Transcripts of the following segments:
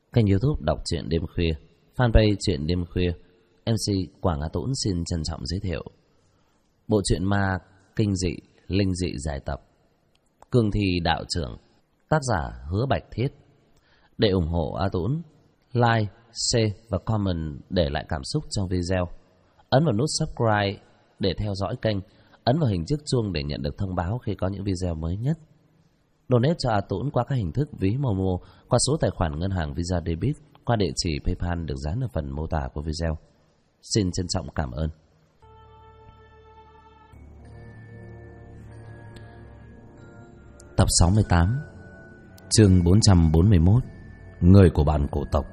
Kênh YouTube đọc truyện đêm khuya, fanpage truyện đêm khuya. MC Quảng Á Tũng xin trân trọng giới thiệu bộ truyện ma kinh dị, linh dị giải tập Cương Thi Đạo Trưởng, tác giả Hứa Bạch Thiết. Để ủng hộ A Tũng, like, share và comment để lại cảm xúc trong video. Ấn vào nút subscribe để theo dõi kênh, ấn vào hình chiếc chuông để nhận được thông báo khi có những video mới nhất. Donate cho A Tũng qua các hình thức ví Momo, qua số tài khoản ngân hàng Visa Debit, qua địa chỉ PayPal được dán ở phần mô tả của video. Xin trân trọng cảm ơn. Tập 68, chương 441, Người của bản cổ tộc.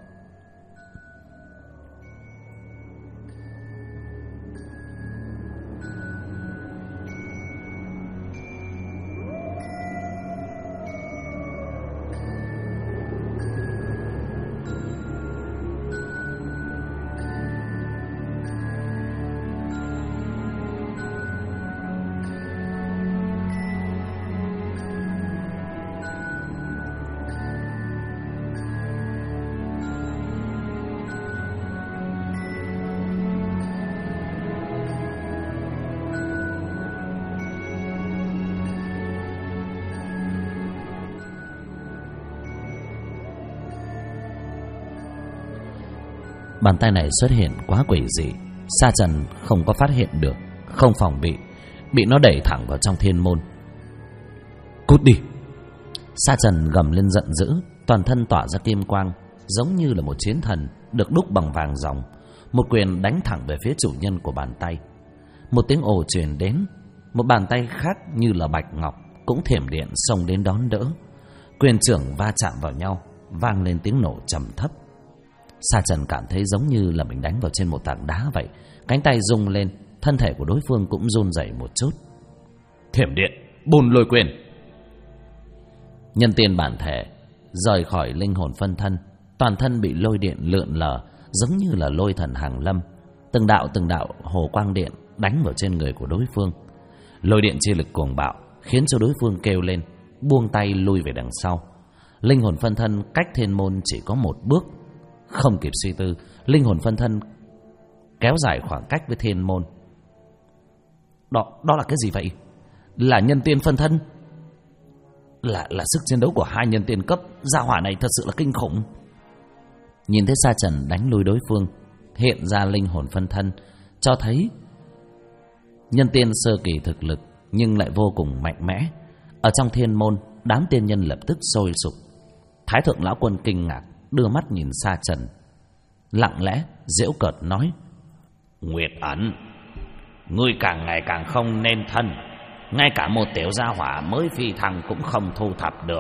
Bàn tay này xuất hiện quá quỷ dị, Sa Trần không có phát hiện được, không phòng bị nó đẩy thẳng vào trong thiên môn. Cút đi! Sa Trần gầm lên giận dữ, toàn thân tỏa ra kim quang, giống như là một chiến thần được đúc bằng vàng ròng. Một quyền đánh thẳng về phía chủ nhân của bàn tay. Một tiếng ồ truyền đến, một bàn tay khác như là bạch ngọc cũng thiểm điện xông đến đón đỡ. Quyền trưởng va chạm vào nhau, vang lên tiếng nổ trầm thấp. Sa Trần cảm thấy giống như là mình đánh vào trên một tảng đá vậy. Cánh tay rung lên, thân thể của đối phương cũng run rẩy một chút. Thiểm điện, bùn lôi quyền. Nhân tiên bản thể rời khỏi linh hồn phân thân, toàn thân bị lôi điện lượn lờ, giống như là lôi thần hàng lâm. Từng đạo hồ quang điện đánh vào trên người của đối phương. Lôi điện chi lực cuồng bạo khiến cho đối phương kêu lên, buông tay lui về đằng sau. Linh hồn phân thân cách thiên môn chỉ có một bước. Không kịp suy tư, linh hồn phân thân kéo dài khoảng cách với thiên môn. Đó là cái gì vậy? Là nhân tiên phân thân? Là sức chiến đấu của hai nhân tiên cấp. Gia hỏa này thật sự là kinh khủng. Nhìn thấy Sa Trần đánh lui đối phương, hiện ra linh hồn phân thân, cho thấy nhân tiên sơ kỳ thực lực, nhưng lại vô cùng mạnh mẽ. Ở trong thiên môn, đám tiên nhân lập tức sôi sục. Thái thượng lão quân kinh ngạc, đưa mắt nhìn Sa Trần, lặng lẽ giễu cợt nói: Nguyệt ẩn, ngươi càng ngày càng không nên thân, ngay cả một tiểu gia hỏa mới phi thăng cũng không thu thập được.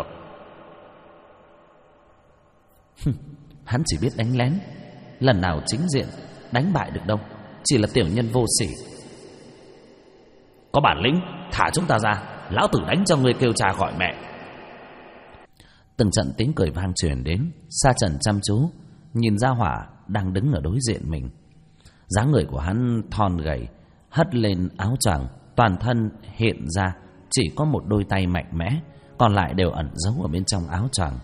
Hắn chỉ biết đánh lén, lần nào chính diện đánh bại được đâu, chỉ là tiểu nhân vô sỉ. Có bản lĩnh thả chúng ta ra, lão tử đánh cho ngươi kêu cha gọi mẹ. Từng trận tiếng cười vang truyền đến. Sa Trần chăm chú nhìn gia hỏa đang đứng ở đối diện mình. Dáng người của hắn thon gầy, hất lên áo choàng, toàn thân hiện ra chỉ có một đôi tay mạnh mẽ, còn lại đều ẩn giấu ở bên trong áo choàng.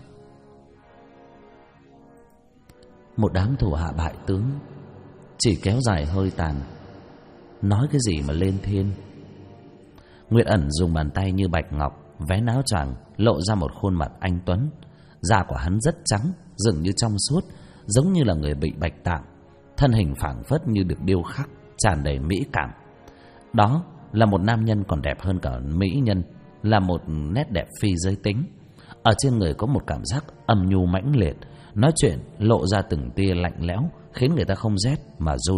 Một đám thủ hạ bại tướng chỉ kéo dài hơi tàn, nói cái gì mà lên thiên. Nguyệt ẩn dùng bàn tay như bạch ngọc vén áo choàng, lộ ra một khuôn mặt anh tuấn. Da của hắn rất trắng, dường như trong suốt, giống như là người bị bạch tạng. Thân hình phảng phất như được điêu khắc, tràn đầy mỹ cảm. Đó là một nam nhân còn đẹp hơn cả mỹ nhân, là một nét đẹp phi giới tính. Ở trên người có một cảm giác âm nhu mãnh liệt, nói chuyện lộ ra từng tia lạnh lẽo, khiến người ta không rét mà run.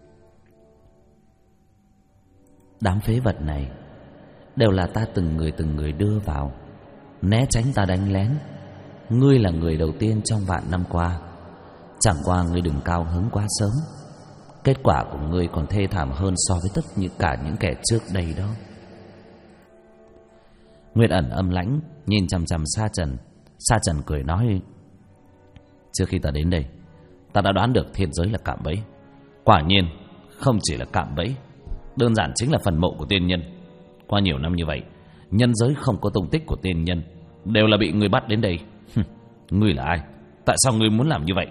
Đám phế vật này đều là ta từng người đưa vào, né tránh ta đánh lén. Ngươi là người đầu tiên trong vạn năm qua. Chẳng qua ngươi đừng cao hứng quá sớm, kết quả của ngươi còn thê thảm hơn so với tất cả những kẻ trước đây đó. Nguyệt ẩn âm lãnh nhìn chằm chằm Sa Trần. Sa Trần cười nói: Trước khi ta đến đây, ta đã đoán được thiên giới là cạm bẫy. Quả nhiên không chỉ là cạm bẫy, đơn giản chính là phần mộ của tiên nhân. Qua nhiều năm như vậy, nhân giới không có tung tích của tiên nhân, đều là bị ngươi bắt đến đây. Ngươi là ai? Tại sao ngươi muốn làm như vậy?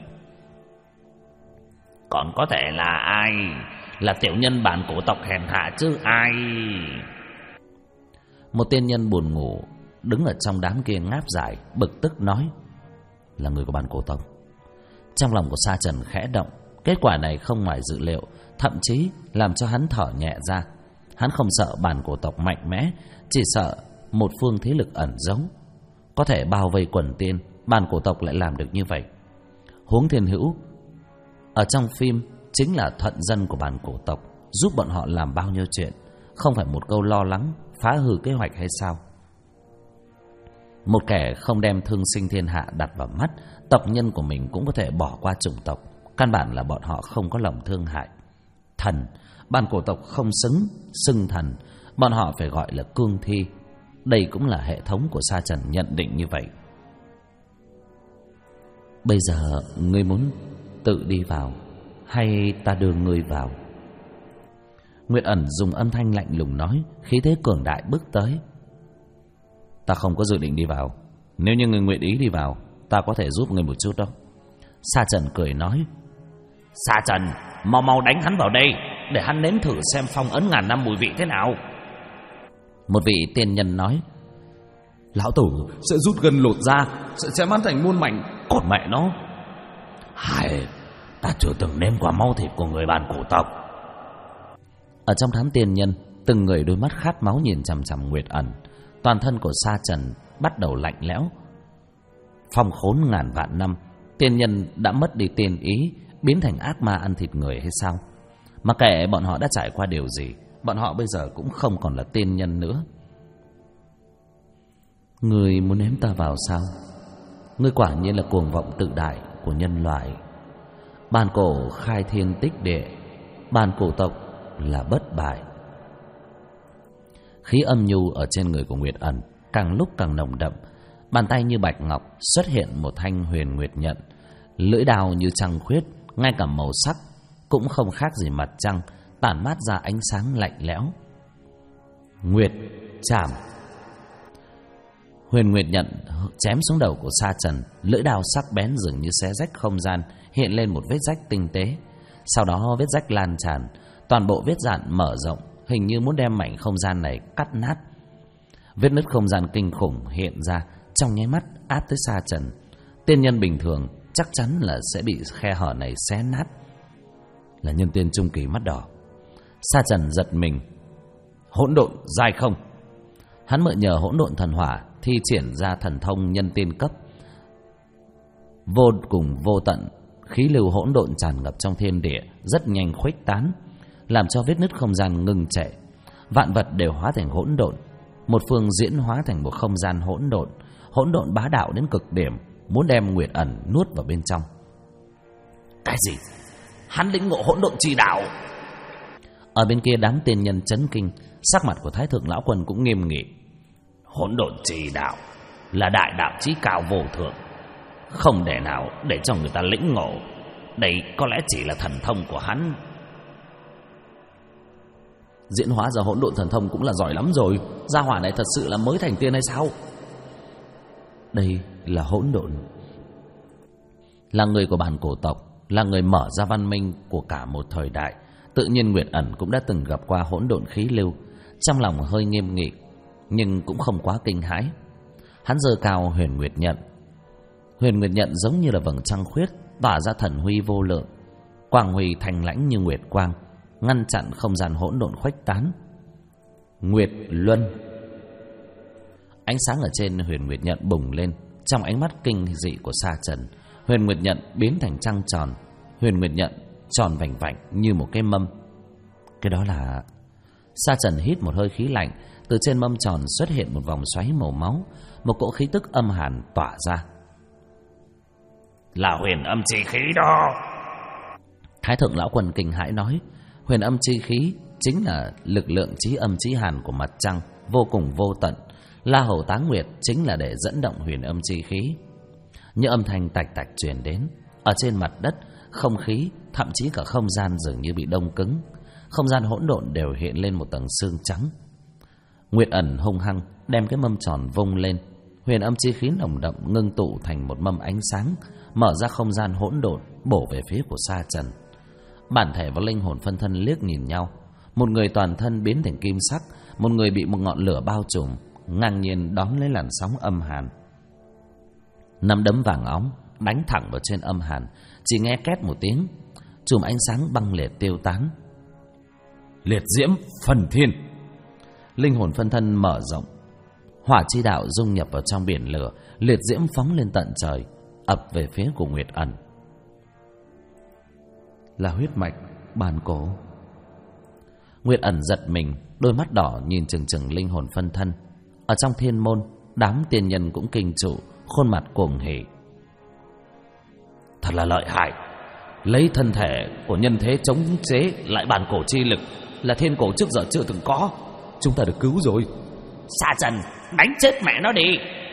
Còn có thể là ai? Là tiểu nhân bản cổ tộc hèn hạ chứ ai? Một tiên nhân buồn ngủ đứng ở trong đám kia ngáp dài, bực tức nói: là người của bản cổ tộc. Trong lòng của Sa Trần khẽ động. Kết quả này không ngoài dự liệu, thậm chí làm cho hắn thở nhẹ ra. Hắn không sợ bản cổ tộc mạnh mẽ, chỉ sợ một phương thế lực ẩn giấu có thể bao vây quần tiên. Bản cổ tộc lại làm được như vậy. Huống Thiên Hữu ở trong phim chính là thuận dân của bản cổ tộc, giúp bọn họ làm bao nhiêu chuyện, không phải một câu lo lắng phá hư kế hoạch hay sao? Một kẻ không đem thương sinh thiên hạ đặt vào mắt, tộc nhân của mình cũng có thể bỏ qua chủng tộc. Căn bản là bọn họ không có lòng thương hại. Thần, bản cổ tộc không xưng thần, bọn họ phải gọi là cương thi. Đây cũng là hệ thống của Sa Trần nhận định như vậy. Bây giờ ngươi muốn tự đi vào hay ta đưa ngươi vào? Nguyệt Ẩn dùng âm thanh lạnh lùng nói, khí thế cường đại bước tới. Ta không có dự định đi vào. Nếu như ngươi nguyện ý đi vào, ta có thể giúp ngươi một chút đó. Sa Trần cười nói: Sa Trần, mau đánh hắn vào đây, để hắn nếm thử xem phong ấn ngàn năm mùi vị thế nào. Một vị tiên nhân nói: lão tử sẽ rút gân lột da, sẽ chém hắn thành muôn mảnh. Còn mẹ nó, hai, ta chưa từng nếm qua máu thịt của người bản cổ tộc. Ở trong đám tiên nhân, từng người đôi mắt khát máu nhìn chằm chằm Nguyệt Ẩn. Toàn thân của Sa Trần bắt đầu lạnh lẽo. Phong khốn ngàn vạn năm, tiên nhân đã mất đi tiên ý, biến thành ác ma ăn thịt người hay sao? Mà kệ bọn họ đã trải qua điều gì, bọn họ bây giờ cũng không còn là tiên nhân nữa. Ngươi muốn ném ta vào sao? Ngươi quả nhiên là cuồng vọng tự đại của nhân loại. Bản cổ khai thiên tích địa, bản cổ tộc là bất bại. Khí âm nhu ở trên người của Nguyệt Ẩn càng lúc càng nồng đậm. Bàn tay như bạch ngọc xuất hiện một thanh huyền nguyệt nhận, lưỡi đao như trăng khuyết, ngay cả màu sắc cũng không khác gì mặt trăng, tản mát ra ánh sáng lạnh lẽo. Nguyệt chạm. Huyền nguyệt nhận chém xuống đầu của Sa Trần, lưỡi đao sắc bén dường như xé rách không gian, hiện lên một vết rách tinh tế. Sau đó vết rách lan tràn, toàn bộ vết dạn mở rộng, hình như muốn đem mảnh không gian này cắt nát. Vết nứt không gian kinh khủng hiện ra, trong nháy mắt áp tới Sa Trần. Tiên nhân bình thường chắc chắn là sẽ bị khe hở này xé nát. Là nhân tiên trung kỳ mắt đỏ. Sa Trần giật mình. Hỗn độn giai không. Hắn mượn nhờ hỗn độn thần hỏa thi triển ra thần thông nhân tiên cấp. Vô cùng vô tận, khí lưu hỗn độn tràn ngập trong thiên địa, rất nhanh khuếch tán, làm cho vết nứt không gian ngừng trệ. Vạn vật đều hóa thành hỗn độn, một phương diễn hóa thành một không gian hỗn độn. Hỗn độn bá đạo đến cực điểm, muốn đem Nguyệt Ẩn nuốt vào bên trong. Cái gì? Hắn lĩnh ngộ hỗn độn chi đạo? Ở bên kia đám tiên nhân chấn kinh, sắc mặt của Thái Thượng lão quân cũng nghiêm nghị. Hỗn độn chi đạo là đại đạo chí cao vô thượng, không để nào để cho người ta lĩnh ngộ. Đây có lẽ chỉ là thần thông của hắn. Diễn hóa ra hỗn độn thần thông cũng là giỏi lắm rồi. Gia hỏa này thật sự là mới thành tiên hay sao? Đây là hỗn độn, là người của bản cổ tộc, là người mở ra văn minh của cả một thời đại. Tự nhiên Nguyệt Ẩn cũng đã từng gặp qua hỗn độn khí lưu, trong lòng hơi nghiêm nghị, nhưng cũng không quá kinh hãi. Hắn giơ cao huyền nguyệt nhận. Huyền nguyệt nhận giống như là vầng trăng khuyết, tỏa ra thần huy vô lượng, quang huy thanh lãnh như nguyệt quang, ngăn chặn không gian hỗn độn khuếch tán. Nguyệt luân. Ánh sáng ở trên huyền nguyệt nhận bùng lên, trong ánh mắt kinh dị của Sa Trần, huyền nguyệt nhận biến thành trăng tròn. Huyền nguyệt nhận tròn vành vạnh như một cái mâm. Cái đó là... Sa Trần hít một hơi khí lạnh, từ trên mâm tròn xuất hiện một vòng xoáy màu máu, một cỗ khí tức âm hàn tỏa ra. Là huyền âm chi khí đó. Thái Thượng lão quân kinh hãi nói, huyền âm chi khí chính là lực lượng chí âm chí hàn của mặt trăng, vô cùng vô tận. La Hầu Táng Nguyệt chính là để dẫn động huyền âm chi khí. Những âm thanh tạch tạch truyền đến. Ở trên mặt đất, không khí, thậm chí cả không gian dường như bị đông cứng. Không gian hỗn độn đều hiện lên một tầng sương trắng. Nguyệt Ẩn hung hăng đem cái mâm tròn vung lên. huyền âm chi khí nồng đậm ngưng tụ thành một mâm ánh sáng, mở ra không gian hỗn độn bổ về phía của Sa Trần. Bản thể và linh hồn phân thân liếc nhìn nhau, một người toàn thân biến thành kim sắc, một người bị một ngọn lửa bao trùm, ngang nhiên đón lấy làn sóng âm hàn. Nắm đấm vàng óng đánh thẳng vào trên âm hàn, chỉ nghe két một tiếng, chùm ánh sáng băng liệt tiêu tán. Liệt diễm phần thiên. Linh hồn phân thân mở rộng, hỏa chi đạo dung nhập vào trong biển lửa, liệt diễm phóng lên tận trời, ập về phía của Nguyệt Ẩn. Là huyết mạch bàn cổ. Nguyệt Ẩn giật mình, đôi mắt đỏ nhìn chừng chừng linh hồn phân thân. Ở trong thiên môn, đám tiên nhân cũng kinh trụ, khuôn mặt cuồng hỉ. Thật là lợi hại, lấy thân thể của nhân thế chống chế lại bàn cổ chi lực, là thiên cổ trước giờ chưa từng có. Chúng ta được cứu rồi. Sa Trần, đánh chết mẹ nó đi.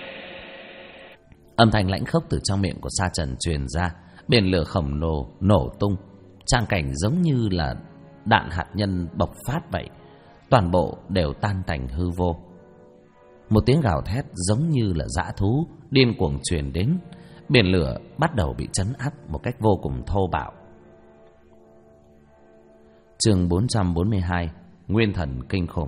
Âm thanh lãnh khốc từ trong miệng của Sa Trần truyền ra, biển lửa khổng lồ nổ tung, trang cảnh giống như là đạn hạt nhân bộc phát vậy, toàn bộ đều tan tành hư vô. Một tiếng gào thét giống như là dã thú điên cuồng truyền đến, biển lửa bắt đầu bị trấn áp một cách vô cùng thô bạo. Chương 442, Nguyên thần kinh khủng.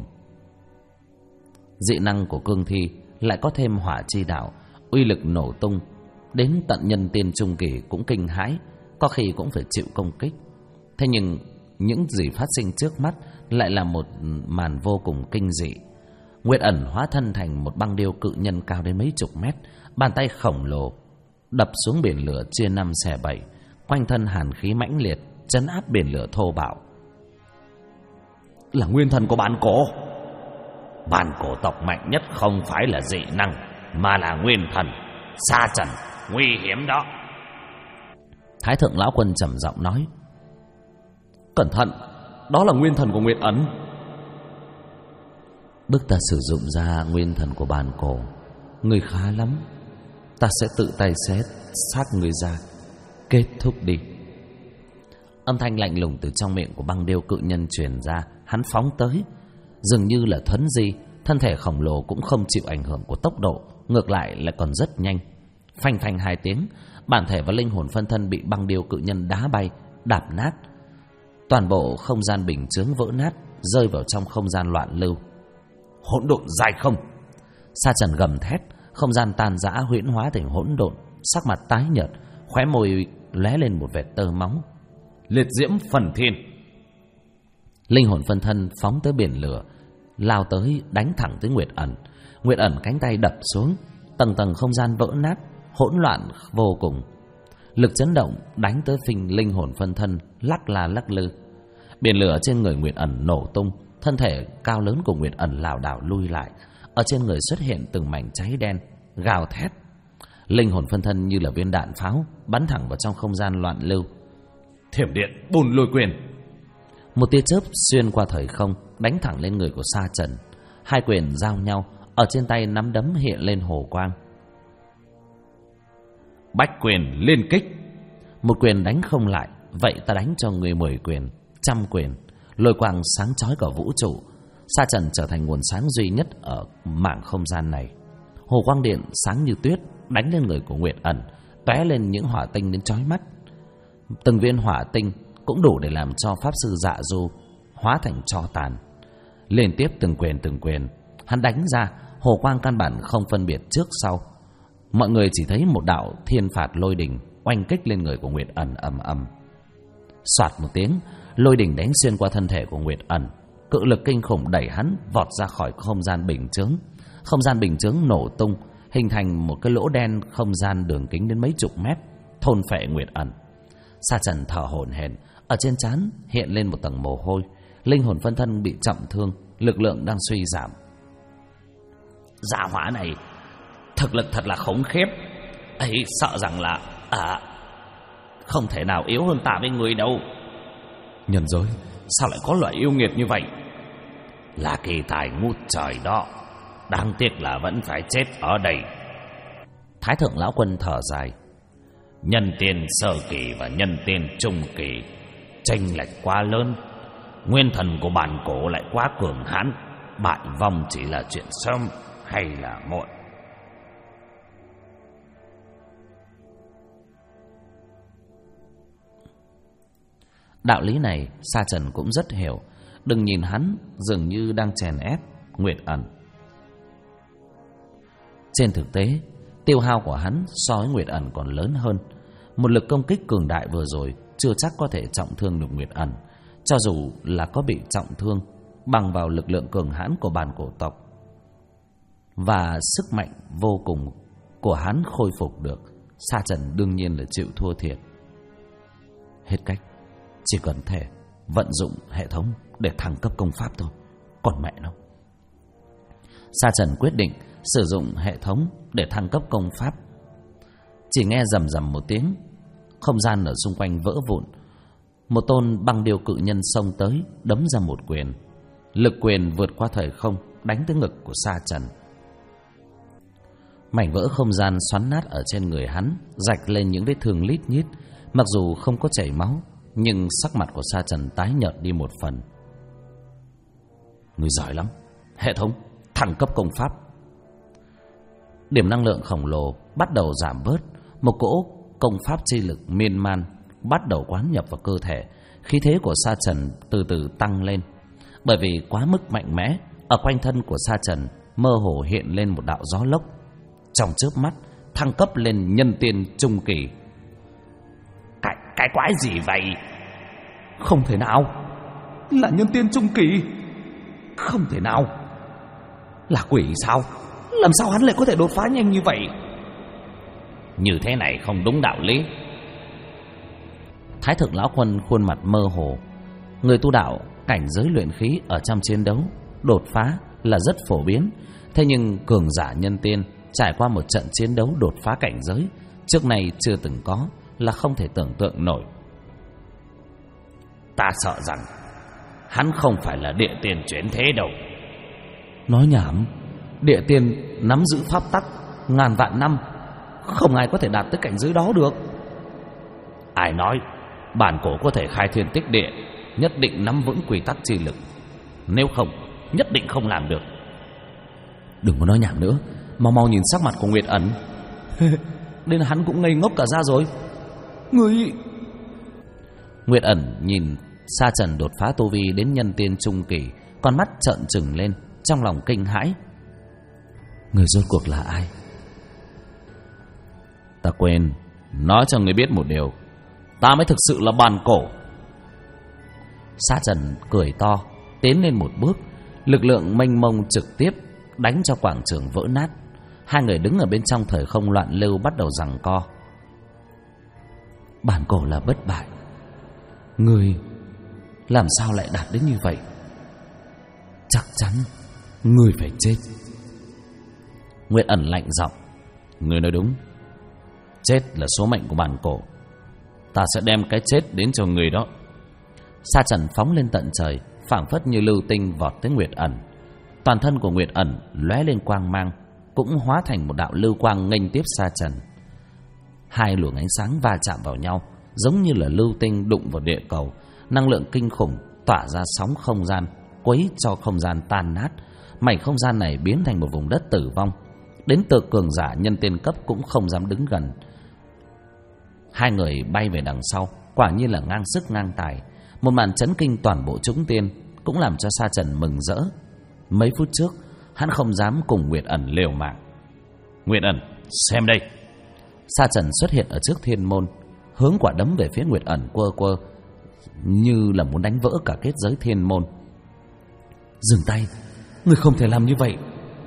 Dị năng của cương thi lại có thêm hỏa chi đạo, uy lực nổ tung, đến tận nhân tiên trung kỳ cũng kinh hãi, có khi cũng phải chịu công kích. Thế nhưng những gì phát sinh trước mắt lại là một màn vô cùng kinh dị. Nguyệt Ẩn hóa thân thành một băng điêu cự nhân cao đến mấy chục mét, bàn tay khổng lồ đập xuống biển lửa chia 5 xẻ 7, quanh thân hàn khí mãnh liệt trấn áp biển lửa thô bạo. Là nguyên thần của bàn cổ. Bàn cổ tộc mạnh nhất không phải là dị năng, mà là nguyên thần. Sa Trần, nguy hiểm đó. Thái thượng lão quân trầm giọng nói. Cẩn thận, đó là nguyên thần của Nguyệt Ẩn. Bước ta sử dụng ra nguyên thần của bàn cổ, người khá lắm, ta sẽ tự tay xé xác người ra, kết thúc đi. Âm thanh lạnh lùng từ trong miệng của băng điêu cự nhân truyền ra. Hắn phóng tới, dường như là thuấn di, thân thể khổng lồ cũng không chịu ảnh hưởng của tốc độ, ngược lại lại còn rất nhanh. Phanh phanh 2 tiếng, bản thể và linh hồn phân thân bị băng điêu cự nhân đá bay, đạp nát. Toàn bộ không gian bình chướng vỡ nát, rơi vào trong không gian loạn lưu. Hỗn độn dài không. Sa Trần gầm thét, không gian tan rã huyễn hóa thành hỗn độn, sắc mặt tái nhợt, khóe môi lóe lên một vệt tơ máu. Liệt diễm phần thiên. Linh hồn phân thân phóng tới biển lửa, lao tới đánh thẳng tới Nguyệt Ẩn. Nguyệt Ẩn cánh tay đập xuống, tầng tầng không gian vỡ nát, hỗn loạn vô cùng. Lực chấn động đánh tới phình linh hồn phân thân lắc la lắc lư. Biển lửa trên người Nguyệt Ẩn nổ tung, thân thể cao lớn của Nguyệt Ẩn lảo đảo lui lại. Ở trên người xuất hiện từng mảnh cháy đen, gào thét. Linh hồn phân thân như là viên đạn pháo bắn thẳng vào trong không gian loạn lưu. Thiểm điện bùn lôi quyền. Một tia chớp xuyên qua thời không đánh thẳng lên người của Sa Trần. 2 quyền giao nhau, ở trên tay nắm đấm hiện lên hồ quang. Bách quyền liên kích. Một quyền đánh không lại, vậy ta đánh cho người 10 quyền, 100 quyền. Lôi quang sáng chói cả vũ trụ. Sa Trần trở thành nguồn sáng duy nhất ở mảng không gian này. Hồ quang điện sáng như tuyết đánh lên người của Nguyệt Ẩn, tóe lên những hỏa tinh đến chói mắt. Từng viên hỏa tinh cũng đủ để làm cho pháp sư Dạ Du hóa thành tro tàn. Liên tiếp từng quyền hắn đánh ra, hồ quang căn bản không phân biệt trước sau. Mọi người chỉ thấy một đạo thiên phạt lôi đỉnh oanh kích lên người của Nguyệt Ẩn ầm ầm. Soạt một tiếng, lôi đỉnh đánh xuyên qua thân thể của Nguyệt Ẩn, cự lực kinh khủng đẩy hắn vọt ra khỏi không gian bình chướng. Không gian bình chướng nổ tung, hình thành một cái lỗ đen không gian đường kính đến mấy chục mét, thôn phệ Nguyệt Ẩn. Sa Trần thở hổn hển, ở trên trán hiện lên một tầng mồ hôi. Linh hồn phân thân bị trọng thương, lực lượng đang suy giảm. Gia hỏa này thực lực thật là khủng khiếp ấy, sợ rằng là không thể nào yếu hơn ta với người đâu. Nhân giới sao lại có loại yêu nghiệt như vậy? Là kỳ tài ngút trời đó, đáng tiếc là vẫn phải chết ở đây. Thái thượng lão quân thở dài. Nhân tiên sơ kỳ và nhân tiên trung kỳ chênh lệch quá lớn, nguyên thần của bản cổ lại quá cường hãn, bại vong chỉ là chuyện sớm hay là muộn. Đạo lý này Sa Trần cũng rất hiểu. Đừng nhìn hắn dường như đang chèn ép Nguyệt Ẩn. Trên thực tế, tiêu hao của hắn so với Nguyệt Ẩn còn lớn hơn. Một lực công kích cường đại vừa rồi chưa chắc có thể trọng thương được Nguyệt Ẩn. Cho dù là có bị trọng thương, bằng vào lực lượng cường hãn của bản cổ tộc và sức mạnh vô cùng của hắn khôi phục được, Sa Trần đương nhiên là chịu thua thiệt. Hết cách, chỉ cần thể vận dụng hệ thống để thăng cấp công pháp thôi. Còn mẹ nó. Sa Trần quyết định sử dụng hệ thống để thăng cấp công pháp. Chỉ nghe rầm rầm một tiếng, không gian ở xung quanh vỡ vụn. Một tôn băng điêu cự nhân xông tới, đấm ra một quyền. Lực quyền vượt qua thời không, đánh tới ngực của Sa Trần. Mảnh vỡ không gian xoắn nát ở trên người hắn, rạch lên những vết thương lít nhít. Mặc dù không có chảy máu, nhưng sắc mặt của Sa Trần tái nhợt đi một phần. Người giỏi lắm. Hệ thống thăng cấp công pháp. Điểm năng lượng khổng lồ bắt đầu giảm bớt. Một cỗ công pháp chi lực miên man bắt đầu quán nhập vào cơ thể. Khí thế của Sa Trần từ từ tăng lên. Bởi vì quá mức mạnh mẽ, ở quanh thân của Sa Trần mơ hồ hiện lên một đạo gió lốc. Trong chớp mắt thăng cấp lên nhân tiên trung kỳ. Cái quái gì vậy? Không thể nào. Là nhân tiên trung kỳ. Không thể nào. Là quỷ sao? Làm sao hắn lại có thể đột phá nhanh như vậy? Như thế này không đúng đạo lý. Thái Thượng Lão Quân khuôn mặt mơ hồ. Người tu đạo cảnh giới luyện khí ở trong chiến đấu đột phá là rất phổ biến. Thế nhưng cường giả nhân tiên trải qua một trận chiến đấu đột phá cảnh giới trước nay chưa từng có, là không thể tưởng tượng nổi. Ta sợ rằng hắn không phải là địa tiên chuyển thế đâu. Nói nhảm. Địa tiên nắm giữ pháp tắc ngàn vạn năm, không ai có thể đạt tới cảnh giới đó được. Ai nói bản cổ có thể khai thiên tích địa, nhất định nắm vững quy tắc chi lực. Nếu không, nhất định không làm được. Đừng có nói nhảm nữa, mau mau nhìn sắc mặt của Nguyệt Ẩn. Nên hắn cũng ngây ngốc cả ra rồi. Người... Nguyệt Ẩn nhìn Sa Trần đột phá tu vi đến nhân tiên trung kỳ, con mắt trợn trừng lên, trong lòng kinh hãi. Người rốt cuộc là ai? Ta quên nói cho người biết một điều. Ta mới thực sự là bản cổ. Sa Trần cười to, tiến lên một bước. Lực lượng mênh mông trực tiếp đánh cho quảng trường vỡ nát. Hai người đứng ở bên trong thời không loạn lưu bắt đầu giằng co. Bản cổ là bất bại. Người làm sao lại đạt đến như vậy? Chắc chắn người phải chết. Nguyệt Ẩn lạnh giọng. Người nói đúng. Chết là số mệnh của bản cổ. Ta sẽ đem cái chết đến cho người đó. Sa Trần phóng lên tận trời, phảng phất như lưu tinh vọt tới Nguyệt Ẩn. Toàn thân của Nguyệt Ẩn lóe lên quang mang, cũng hóa thành một đạo lưu quang nghênh tiếp Sa Trần. Hai luồng ánh sáng va chạm vào nhau, giống như là lưu tinh đụng vào địa cầu. Năng lượng kinh khủng tỏa ra sóng không gian, quấy cho không gian tan nát. Mảnh không gian này biến thành một vùng đất tử vong. Đến từ cường giả nhân tiên cấp cũng không dám đứng gần. Hai người bay về đằng sau, quả nhiên là ngang sức ngang tài. Một màn chấn kinh toàn bộ chúng tiên, cũng làm cho Sa Trần mừng rỡ. Mấy phút trước hắn không dám cùng Nguyệt Ẩn liều mạng. Nguyệt Ẩn, xem đây. Sa Trần xuất hiện ở trước thiên môn, hướng quả đấm về phía Nguyệt Ẩn quơ quơ, như là muốn đánh vỡ cả kết giới thiên môn. Dừng tay, người không thể làm như vậy.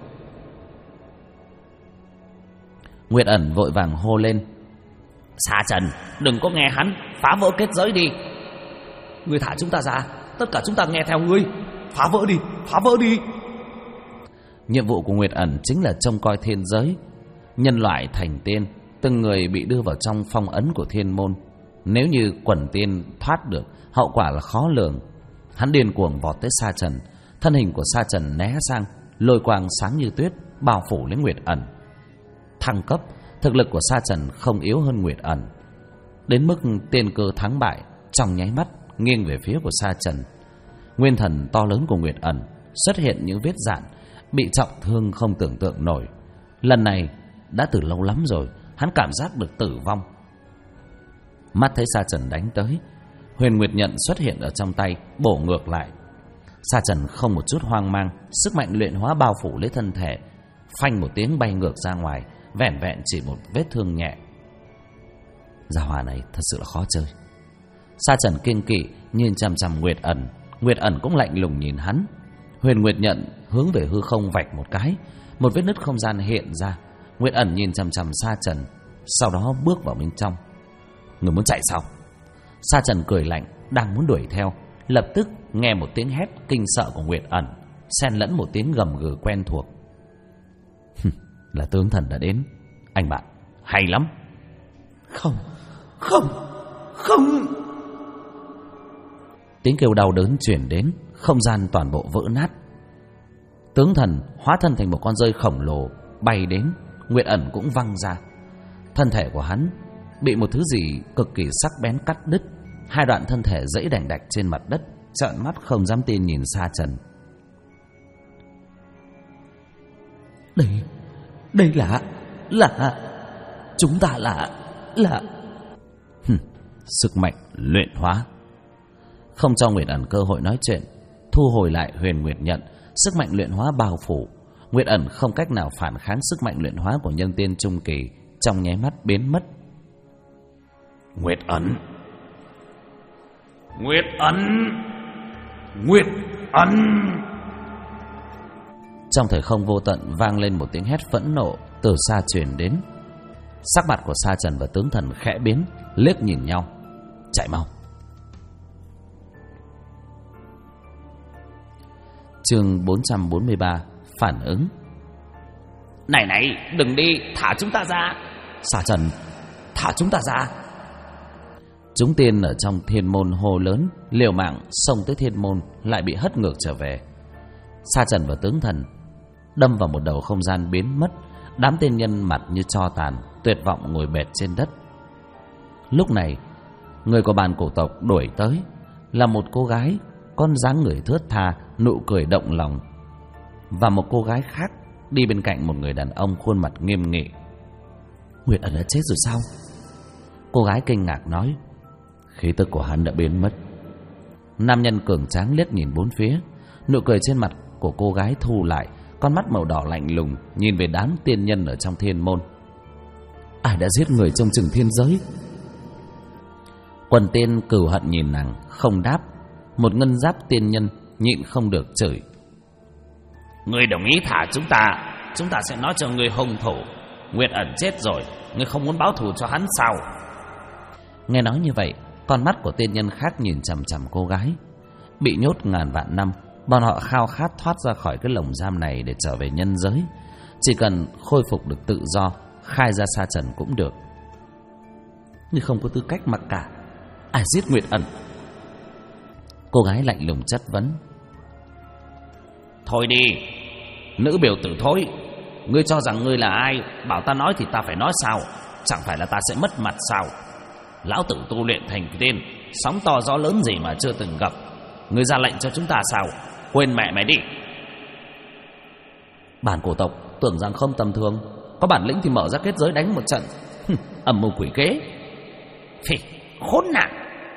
Nguyệt Ẩn vội vàng hô lên. Sa Trần, đừng có nghe hắn, phá vỡ kết giới đi. Người thả chúng ta ra, tất cả chúng ta nghe theo ngươi. Phá vỡ đi, phá vỡ đi. Nhiệm vụ của Nguyệt Ẩn chính là trông coi thiên giới. Nhân loại thành tiên, từng người bị đưa vào trong phong ấn của thiên môn. Nếu như quần tiên thoát được, hậu quả là khó lường. Hắn điên cuồng vọt tới Sa Trần. Thân hình của Sa Trần né sang, lôi quang sáng như tuyết bao phủ lấy Nguyệt Ẩn. Thăng cấp, thực lực của Sa Trần không yếu hơn Nguyệt Ẩn, đến mức tiên cơ thắng bại trong nháy mắt nghiêng về phía của Sa Trần. Nguyên thần to lớn của Nguyệt Ẩn xuất hiện những vết rạn, bị trọng thương không tưởng tượng nổi. Lần này đã từ lâu lắm rồi, hắn cảm giác được tử vong. Mắt thấy Sa Trần đánh tới, Huyền Nguyệt Nhận xuất hiện ở trong tay, bổ ngược lại. Sa Trần không một chút hoang mang, sức mạnh luyện hóa bao phủ lấy thân thể, phanh một tiếng bay ngược ra ngoài, vẻn vẹn chỉ một vết thương nhẹ. Gia hỏa này thật sự là khó chơi. Sa Trần kiêng kỵ nhìn chằm chằm Nguyệt Ẩn. Nguyệt Ẩn cũng lạnh lùng nhìn hắn. Huyền Nguyệt Nhận hướng về hư không vạch một cái, một vết nứt không gian hiện ra. Nguyệt Ẩn nhìn chằm chằm Sa Trần, sau đó bước vào bên trong. Người muốn chạy sao? Sa Trần cười lạnh, đang muốn đuổi theo, lập tức nghe một tiếng hét kinh sợ của Nguyệt Ẩn, xen lẫn một tiếng gầm gừ quen thuộc. Là tướng thần đã đến. Anh bạn, hay lắm. Không. Tiếng kêu đau đớn chuyển đến, không gian toàn bộ vỡ nát. Tướng thần hóa thân thành một con rơi khổng lồ bay đến. Nguyệt Ẩn cũng văng ra. Thân thể của hắn bị một thứ gì cực kỳ sắc bén cắt đứt. Hai đoạn thân thể dẫy đành đạch trên mặt đất, trợn mắt không dám tin nhìn Sa Trần. Đây là chúng ta là Sức mạnh luyện hóa. Không cho Nguyệt Ẩn cơ hội nói chuyện, thu hồi lại Huyền Nguyệt Nhận, sức mạnh luyện hóa bao phủ. Nguyệt Ẩn không cách nào phản kháng sức mạnh luyện hóa của nhân tiên trung kỳ, trong nháy mắt biến mất. Nguyệt Ẩn. Trong thời không vô tận vang lên một tiếng hét phẫn nộ từ xa truyền đến. Sắc mặt của Sa Trần và tướng thần khẽ biến, liếc nhìn nhau. Chạy mau. Chương 443 phản ứng. Này, đừng đi, thả chúng ta ra. Sa Trần, thả chúng ta ra. Chúng tiên ở trong thiên môn hô lớn, liều mạng xông tới thiên môn, lại bị hất ngược trở về. Sa Trần và tướng thần đâm vào một đầu không gian biến mất. Đám tiên nhân mặt như tro tàn, tuyệt vọng ngồi bệt trên đất. Lúc này, người của bàn cổ tộc đuổi tới là một cô gái, con dáng người thướt tha, nụ cười động lòng, và một cô gái khác đi bên cạnh một người đàn ông khuôn mặt nghiêm nghị. Nguyệt Ẩn đã chết rồi sao? Cô gái kinh ngạc nói. Khí tức của hắn đã biến mất. Nam nhân cường tráng liếc nhìn bốn phía, nụ cười trên mặt của cô gái thu lại, con mắt màu đỏ lạnh lùng nhìn về đám tiên nhân ở trong thiên môn. Ai đã giết người trong chừng thiên giới? Quần tiên cừu hận nhìn nàng không đáp. Một ngân giáp tiên nhân nhịn không được chửi. Ngươi đồng ý thả chúng ta sẽ nói cho ngươi hung thủ. Nguyệt Ẩn chết rồi, ngươi không muốn báo thù cho hắn sao? Nghe nói như vậy, con mắt của tiên nhân khác nhìn chằm chằm cô gái. Bị nhốt ngàn vạn năm, bọn họ khao khát thoát ra khỏi cái lồng giam này để trở về nhân giới. Chỉ cần khôi phục được tự do, khai ra Sa Trần cũng được. Nhưng không có tư cách mặc cả. Ai giết Nguyệt Ẩn? Cô gái lạnh lùng chất vấn. Thôi đi, nữ biểu tử thối. Ngươi cho rằng ngươi là ai? Bảo ta nói thì ta phải nói sao? Chẳng phải là ta sẽ mất mặt sao? Lão tử tu luyện thành tiên, sóng to gió lớn gì mà chưa từng gặp. Ngươi ra lệnh cho chúng ta sao? Quên mẹ mày đi. Bản cổ tộc tưởng rằng không tầm thường, có bản lĩnh thì mở ra kết giới đánh một trận. Âm mưu quỷ kế. Phì, khốn nạn.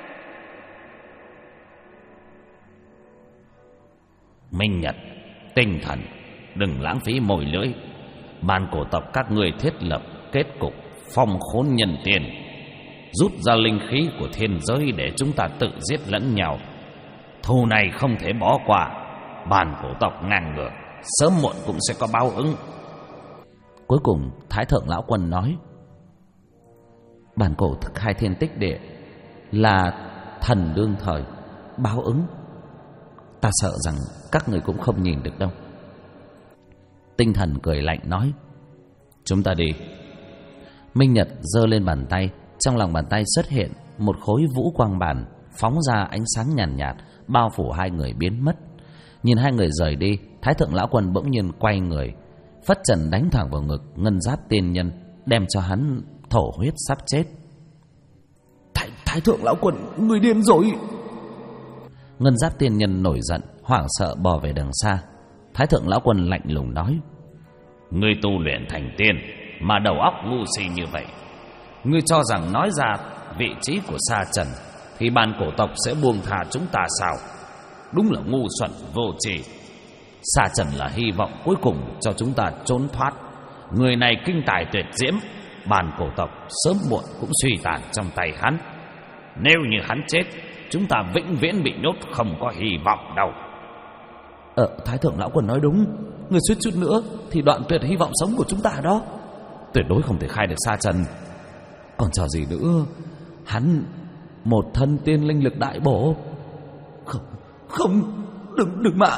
Minh Nhật, tinh thần, đừng lãng phí mồi lưỡi. Ban cổ tộc các ngươi thiết lập kết cục phong khốn nhân tiền, rút ra linh khí của thiên giới để chúng ta tự giết lẫn nhau. Thù này không thể bỏ qua. Ban cổ tộc ngang ngược, sớm muộn cũng sẽ có báo ứng. Cuối cùng Thái Thượng Lão Quân nói. Bản cổ thực hai thiên tích địa là thần đương thời, báo ứng ta sợ rằng các người cũng không nhìn được đâu. Tinh thần cười lạnh nói. Chúng ta đi. Minh Nhật giơ lên bàn tay, trong lòng bàn tay xuất hiện một khối vũ quang bản, phóng ra ánh sáng nhàn nhạt, bao phủ hai người biến mất. Nhìn hai người rời đi, Thái Thượng Lão Quân bỗng nhiên quay người, phất trần đánh thẳng vào ngực ngân giáp tiên nhân, đem cho hắn thổ huyết sắp chết. Thái Thượng Lão Quân, người điên rồi. Ngân giáp tiên nhân nổi giận, hoảng sợ bò về đằng xa. Thái Thượng Lão Quân lạnh lùng nói. Ngươi tu luyện thành tiên mà đầu óc ngu si như vậy, ngươi cho rằng nói ra vị trí của Sa Trần thì bàn cổ tộc sẽ buông thả chúng ta sao? Đúng là ngu xuẩn vô tri. Sa Trần là hy vọng cuối cùng cho chúng ta trốn thoát. Người này kinh tài tuyệt diễm, bàn cổ tộc sớm muộn cũng suy tàn trong tay hắn. Nếu như hắn chết, chúng ta vĩnh viễn bị nhốt, không có hy vọng đâu. Thái thượng lão quân nói đúng. Người suýt chút nữa thì đoạn tuyệt hy vọng sống của chúng ta đó. Tuyệt đối không thể khai được Sa Trần. Còn chờ gì nữa? Hắn một thân tiên linh lực đại bổ. Không, đừng mà.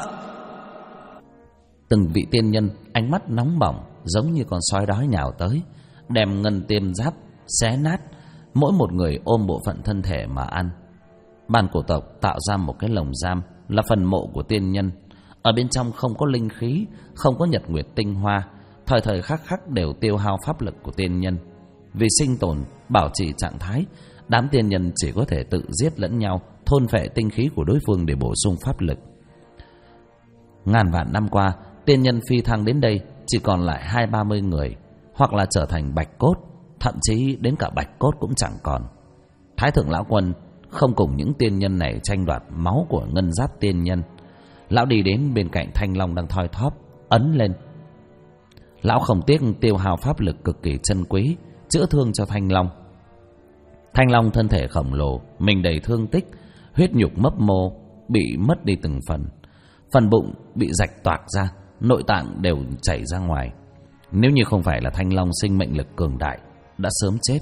Từng vị tiên nhân ánh mắt nóng bỏng giống như con sói đói nhào tới, đem ngân tiên giáp xé nát, mỗi một người ôm bộ phận thân thể mà ăn. Bàn cổ tộc tạo ra một cái lồng giam là phần mộ của tiên nhân. Ở bên trong không có linh khí, không có nhật nguyệt tinh hoa, thời thời khắc khắc đều tiêu hao pháp lực của tiên nhân. Vì sinh tồn, bảo trì trạng thái, đám tiên nhân chỉ có thể tự giết lẫn nhau, thôn phệ tinh khí của đối phương để bổ sung pháp lực. Ngàn vạn năm qua, tiên nhân phi thăng đến đây chỉ còn lại 20-30 người, hoặc là trở thành bạch cốt, thậm chí đến cả bạch cốt cũng chẳng còn. Thái thượng lão quân không cùng những tiên nhân này tranh đoạt máu của ngân giáp tiên nhân. Lão đi đến bên cạnh Thanh Long đang thoi thóp, ấn lên. Lão không tiếc tiêu hao pháp lực cực kỳ chân quý, chữa thương cho Thanh Long. Thanh Long thân thể khổng lồ, mình đầy thương tích, huyết nhục mấp mô, bị mất đi từng phần. Phần bụng bị rạch toạc ra, nội tạng đều chảy ra ngoài. Nếu như không phải là Thanh Long sinh mệnh lực cường đại, đã sớm chết.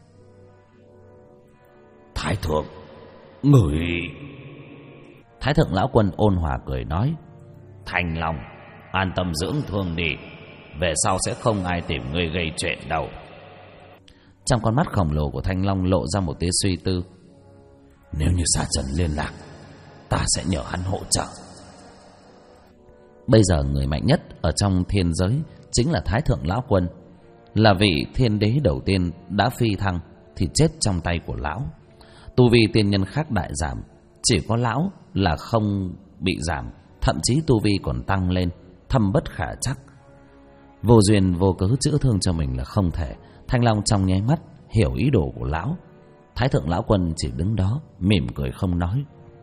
Thái thượng, người... Thái thượng lão quân ôn hòa cười nói: Thanh Long, an tâm dưỡng thương đi, về sau sẽ không ai tìm ngươi gây chuyện đâu. Trong con mắt khổng lồ của Thanh Long lộ ra một tia suy tư. Nếu như Sa Trần liên lạc, ta sẽ nhờ hắn hỗ trợ. Bây giờ người mạnh nhất ở trong thiên giới chính là Thái thượng lão quân, là vị thiên đế đầu tiên đã phi thăng thì chết trong tay của lão. Tu vi tiên nhân khác đại giảm, chỉ có lão là không bị giảm, thậm chí tu vi còn tăng lên, thâm bất khả chắc. Vô duyên vô cớ chữa thương cho mình là không thể. Thanh Long trong nháy mắt hiểu ý đồ của lão. Thái thượng lão quân chỉ đứng đó mỉm cười không nói.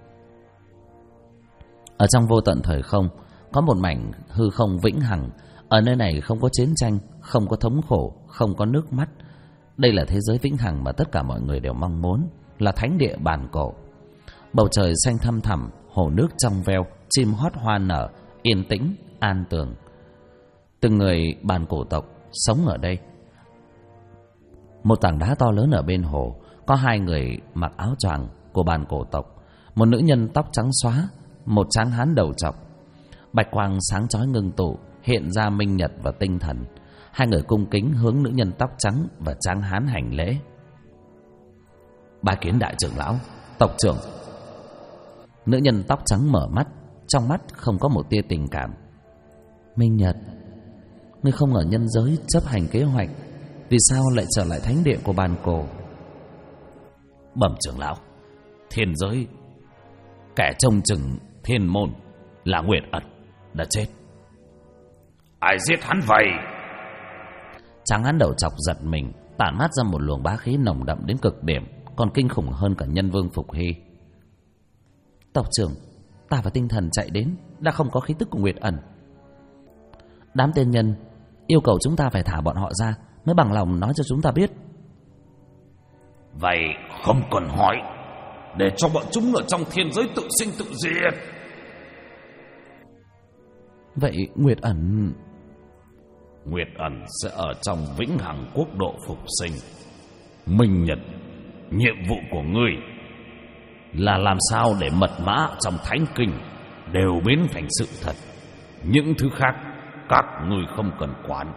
Ở trong vô tận thời không có một mảnh hư không vĩnh hằng. Ở nơi này không có chiến tranh, không có thống khổ, không có nước mắt. Đây là thế giới vĩnh hằng mà tất cả mọi người đều mong muốn, là thánh địa bàn cổ. Bầu trời xanh thăm thẳm, hồ nước trong veo, chim hót hoa nở, yên tĩnh, an tường. Từng người bàn cổ tộc sống ở đây. Một tảng đá to lớn ở bên hồ, có hai người mặc áo choàng của bàn cổ tộc, một nữ nhân tóc trắng xóa, một tráng hán đầu trọc. Bạch quang sáng chói ngưng tụ, hiện ra minh nhật và tinh thần. Hai người cung kính hướng nữ nhân tóc trắng và tráng hán hành lễ. Bái kiến đại trưởng lão, tộc trưởng. Nữ nhân tóc trắng mở mắt, trong mắt không có một tia tình cảm. Minh Nhật, ngươi không ở nhân giới chấp hành kế hoạch, vì sao lại trở lại thánh địa của bàn cổ? Bẩm trưởng lão, thiên giới kẻ trông chừng thiên môn là Nguyệt Ẩn đã chết. Ai giết hắn vậy? Tráng hán đầu chọc giật mình, tản mát ra một luồng bá khí nồng đậm đến cực điểm, còn kinh khủng hơn cả nhân vương Phục Hy. Tộc trưởng, ta và tinh thần chạy đến đã không có khí tức của Nguyệt Ẩn. Đám tiên nhân yêu cầu chúng ta phải thả bọn họ ra mới bằng lòng nói cho chúng ta biết. Vậy không cần hỏi, để cho bọn chúng ở trong thiên giới tự sinh tự diệt. Vậy Nguyệt Ẩn... Nguyệt Ẩn sẽ ở trong vĩnh hằng quốc độ phục sinh. Minh Nhật, nhiệm vụ của ngươi là làm sao để mật mã trong thánh kinh đều biến thành sự thật. Những thứ khác các ngươi không cần quản.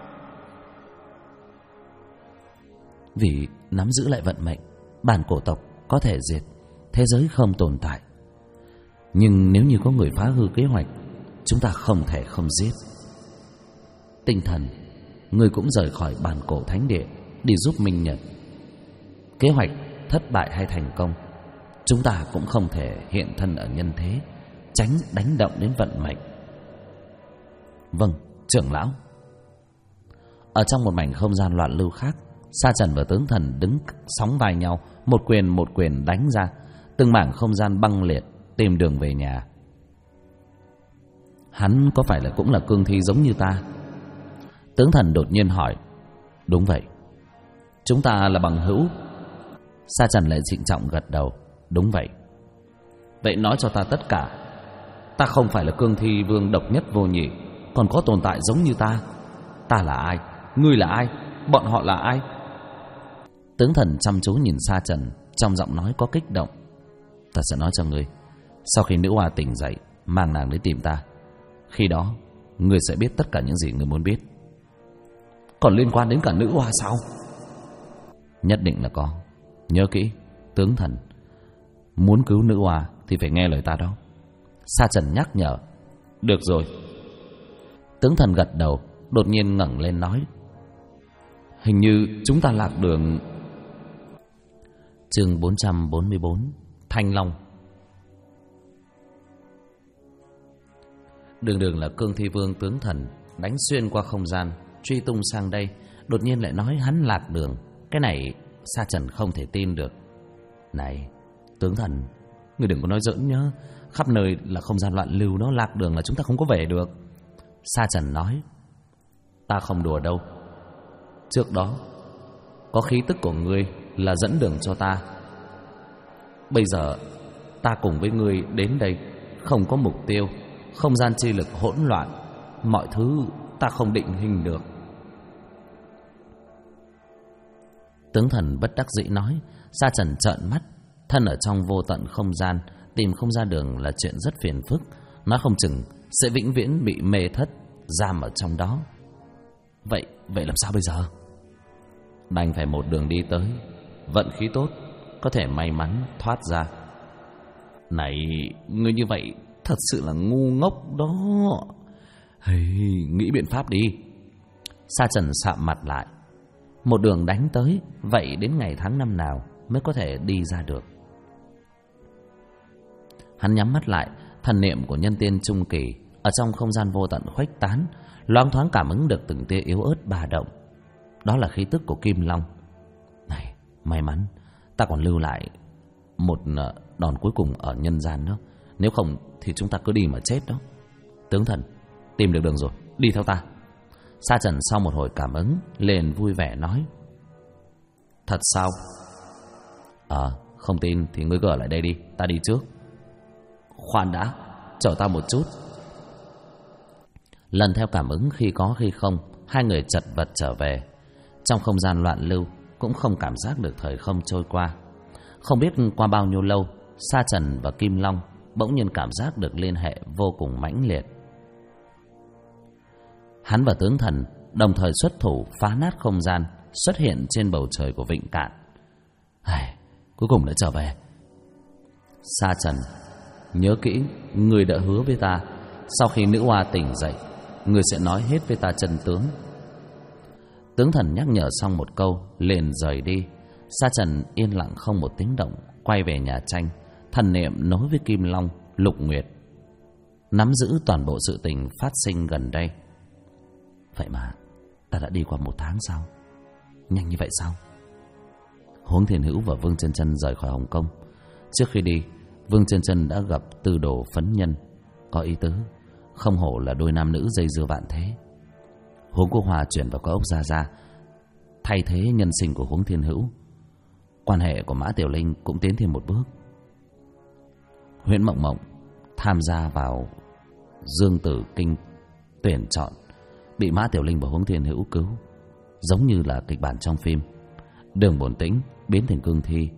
Vì nắm giữ lại vận mệnh, bản cổ tộc có thể diệt, thế giới không tồn tại. Nhưng nếu như có người phá hư kế hoạch, chúng ta không thể không giết. Tinh thần, ngươi cũng rời khỏi bản cổ thánh địa đi giúp Minh Nhật. Kế hoạch thất bại hay thành công, chúng ta cũng không thể hiện thân ở nhân thế, tránh đánh động đến vận mệnh. Vâng, trưởng lão. Ở trong một mảnh không gian loạn lưu khác, Sa Trần và tướng thần đứng sóng vai nhau, một quyền đánh ra. từng mảng không gian băng liệt, tìm đường về nhà. Hắn có phải là cũng là cương thi giống như ta? Tướng thần đột nhiên hỏi. Đúng vậy. Chúng ta là bằng hữu. Sa Trần lại trịnh trọng gật đầu. Đúng vậy. Vậy nói cho ta tất cả. Ta không phải là cương thi vương độc nhất vô nhị, còn có tồn tại giống như ta. Ta là ai? Ngươi là ai? Bọn họ là ai? Tướng thần chăm chú nhìn Sa Trần, trong giọng nói có kích động. Ta sẽ nói cho ngươi. Sau khi nữ hoa tỉnh dậy, mang nàng đến tìm ta. Khi đó ngươi sẽ biết tất cả những gì ngươi muốn biết. Còn liên quan đến cả nữ hoa sao? Nhất định là có. Nhớ kỹ, tướng thần, muốn cứu nữ hoa thì phải nghe lời ta đó. Sa Trần nhắc nhở. Được rồi. Tướng thần gật đầu, đột nhiên ngẩng lên nói. Hình như chúng ta lạc đường. Chương 444, Thanh Long. Đường là cương thi vương tướng thần, đánh xuyên qua không gian, truy tung sang đây, đột nhiên lại nói hắn lạc đường. Cái này Sa Trần không thể tin được. Này, tướng thần, ngươi đừng có nói giỡn nhá. Khắp nơi là không gian loạn lưu, nó lạc đường là chúng ta không có về được. Sa Trần nói. Ta không đùa đâu. Trước đó có khí tức của ngươi là dẫn đường cho ta. Bây giờ ta cùng với ngươi đến đây, không có mục tiêu, không gian chi lực hỗn loạn, mọi thứ ta không định hình được. Tướng thần bất đắc dĩ nói. Sa Trần trợn mắt. Thân ở trong vô tận không gian, tìm không ra đường là chuyện rất phiền phức. Nó không chừng sẽ vĩnh viễn bị mê thất, giam ở trong đó. Vậy làm sao bây giờ? Đành phải một đường đi tới, vận khí tốt có thể may mắn thoát ra. Này, ngươi như vậy thật sự là ngu ngốc đó. Nghĩ biện pháp đi. Sa Trần sạm mặt lại. Một đường đánh tới, vậy đến ngày tháng năm nào mới có thể đi ra được? Hắn nhắm mắt lại, thần niệm của nhân tiên trung kỳ ở trong không gian vô tận khuếch tán, loáng thoáng cảm ứng được từng tia yếu ớt ba động. Đó là khí tức của Kim Long. Này, may mắn ta còn lưu lại một đòn cuối cùng ở nhân gian đó. Nếu không thì chúng ta cứ đi mà chết đó. Tướng thần, tìm được đường rồi, đi theo ta. Sa Trần sau một hồi cảm ứng liền vui vẻ nói. Thật sao? Không tin thì ngươi cứ ở lại đây đi, ta đi trước. Khoan đã, chờ ta một chút. Lần theo cảm ứng khi có khi không, hai người chật vật trở về. Trong không gian loạn lưu cũng không cảm giác được thời không trôi qua. Không biết qua bao nhiêu lâu, Sa Trần và Kim Long bỗng nhiên cảm giác được liên hệ vô cùng mãnh liệt. Hắn và tướng thần đồng thời xuất thủ phá nát không gian, xuất hiện trên bầu trời của Vịnh Cạn. Cuối cùng đã trở về. Sa Trần, nhớ kỹ, ngươi đã hứa với ta, sau khi nữ hoa tỉnh dậy, ngươi sẽ nói hết với ta chân tướng. Tướng thần nhắc nhở xong một câu liền rời đi. Sa Trần yên lặng không một tiếng động, quay về nhà tranh, thần niệm nối với Kim Long, Lục Nguyệt, nắm giữ toàn bộ sự tình phát sinh gần đây. Vậy mà ta đã đi qua 1 tháng sao? Nhanh như vậy sao? Huống Thiên Hữu và Vương Chân Chân rời khỏi Hồng Kông. Trước khi đi, Vương Chân Chân đã gặp Tư Đồ Phấn Nhân. Có ý tứ, không hổ là đôi nam nữ dây dưa vạn thế. Huống Cô Hòa chuyển vào cao ốc Gia Gia, thay thế nhân sinh của Huống Thiên Hữu. Quan hệ của Mã Tiểu Linh cũng tiến thêm một bước. Huyễn Mộng Mộng tham gia vào Dương Tử Kinh tuyển chọn, bị Mã Tiểu Linh và Huống Thiên Hữu cứu. Giống như là kịch bản trong phim, Đường Bổn Tĩnh biến thành cương thi.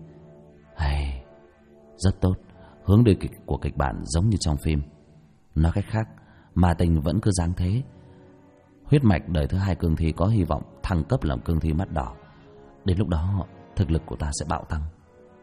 Rất tốt, hướng đi của kịch bản giống như trong phim. Nói cách khác, Ma Tinh vẫn cứ dáng thế. Huyết mạch đời thứ 2 cương thi có hy vọng thăng cấp làm cương thi mắt đỏ. Đến lúc đó thực lực của ta sẽ bạo tăng.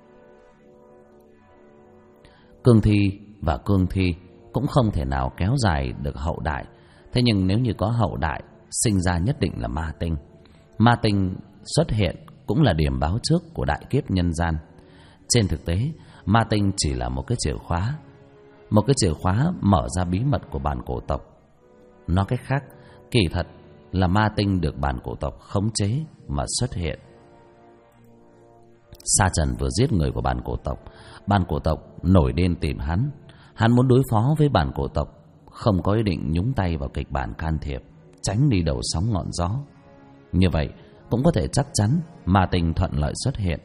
Cương thi và cương thi cũng không thể nào kéo dài được hậu đại. Thế nhưng nếu như có hậu đại, sinh ra nhất định là ma tinh. Ma tinh xuất hiện cũng là điểm báo trước của đại kiếp nhân gian. Trên thực tế, ma tinh chỉ là một cái chìa khóa. Một cái chìa khóa mở ra bí mật của bản cổ tộc. Nói cách khác, kỳ thật là ma tinh được bản cổ tộc khống chế mà xuất hiện. Sa Trần vừa giết người của bản cổ tộc, bản cổ tộc nổi điên tìm hắn. Hắn muốn đối phó với bản cổ tộc, không có ý định nhúng tay vào kịch bản can thiệp, tránh đi đầu sóng ngọn gió. Như vậy cũng có thể chắc chắn Ma Tinh thuận lợi xuất hiện.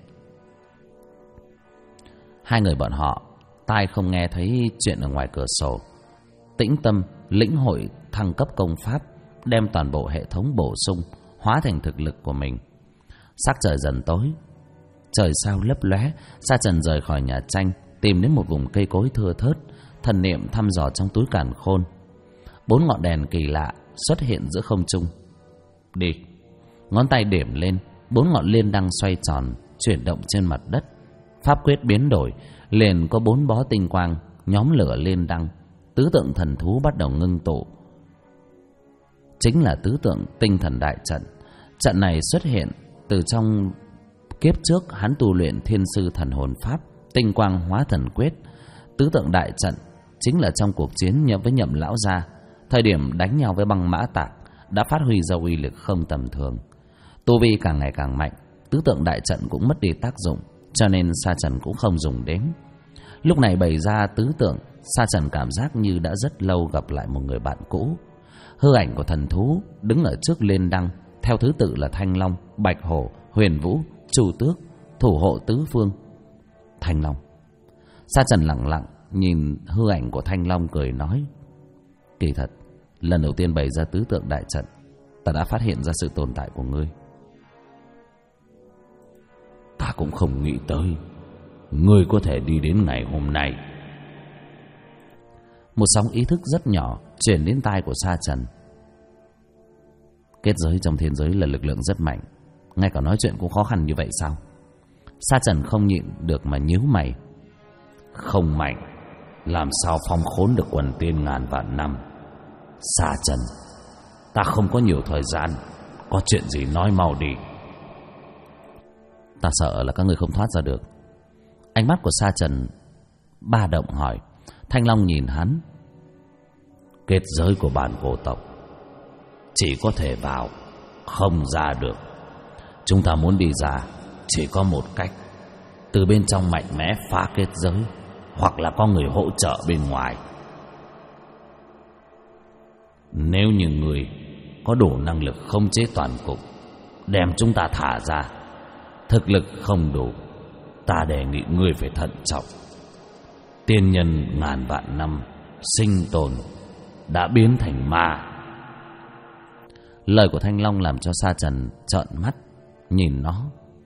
Hai người bọn họ tai không nghe thấy chuyện ở ngoài cửa sổ, tĩnh tâm lĩnh hội thăng cấp công pháp, đem toàn bộ hệ thống bổ sung hóa thành thực lực của mình. Sắc trời dần tối, trời sao lấp lóe. Sa Trần rời khỏi nhà tranh, tìm đến một vùng cây cối thưa thớt, thần niệm thăm dò trong túi càn khôn. 4 ngọn đèn kỳ lạ xuất hiện giữa không trung. Đi. Ngón tay điểm lên, 4 ngọn liên đăng xoay tròn, chuyển động trên mặt đất. Pháp quyết biến đổi, liền có 4 bó tinh quang nhóm lửa liên đăng. Tứ tượng thần thú bắt đầu ngưng tụ, chính là tứ tượng tinh thần đại trận. Trận này xuất hiện từ trong kiếp trước hắn tu luyện thiên sư thần hồn pháp, tinh quang hóa thần quyết. Tứ tượng đại trận chính là trong cuộc chiến với Nhậm lão gia, thời điểm đánh nhau với Băng Mã Tạc, đã phát huy ra uy lực không tầm thường. Tu vi càng ngày càng mạnh, tứ tượng đại trận cũng mất đi tác dụng, cho nên Sa Trần cũng không dùng đến. Lúc này bày ra tứ tượng, Sa Trần cảm giác như đã rất lâu gặp lại một người bạn cũ. Hư ảnh của thần thú đứng ở trước liên đăng, theo thứ tự là Thanh Long, Bạch Hổ, Huyền Vũ, Chu Tước, thủ hộ tứ phương. Thanh Long. Sa Trần lặng lặng nhìn hư ảnh của Thanh Long, cười nói: kỳ thật, lần đầu tiên bày ra tứ tượng đại trận, ta đã phát hiện ra sự tồn tại của ngươi. Ta cũng không nghĩ tới ngươi có thể đi đến ngày hôm nay. Một sóng ý thức rất nhỏ truyền đến tai của Sa Trần. Kết giới trong thiên giới là lực lượng rất mạnh, ngay cả nói chuyện cũng khó khăn như vậy sao? Sa Trần không nhịn được mà nhíu mày. Không mạnh, làm sao phong khốn được quần tiên ngàn vạn năm? Sa Trần, ta không có nhiều thời gian, có chuyện gì nói mau đi. Ta sợ là các người không thoát ra được. Ánh mắt của Sa Trần ba động hỏi. Thanh Long nhìn hắn. Kết giới của bản cổ tộc chỉ có thể vào, không ra được. Chúng ta muốn đi ra chỉ có một cách, từ bên trong mạnh mẽ phá kết giới, hoặc là có người hỗ trợ bên ngoài. Nếu như người có đủ năng lực khống chế toàn cục, đem chúng ta thả ra, thực lực không đủ, ta đề nghị ngươi phải thận trọng. Tiên nhân ngàn vạn năm sinh tồn đã biến thành ma. Lời của Thanh Long làm cho Sa Trần trợn mắt nhìn nó.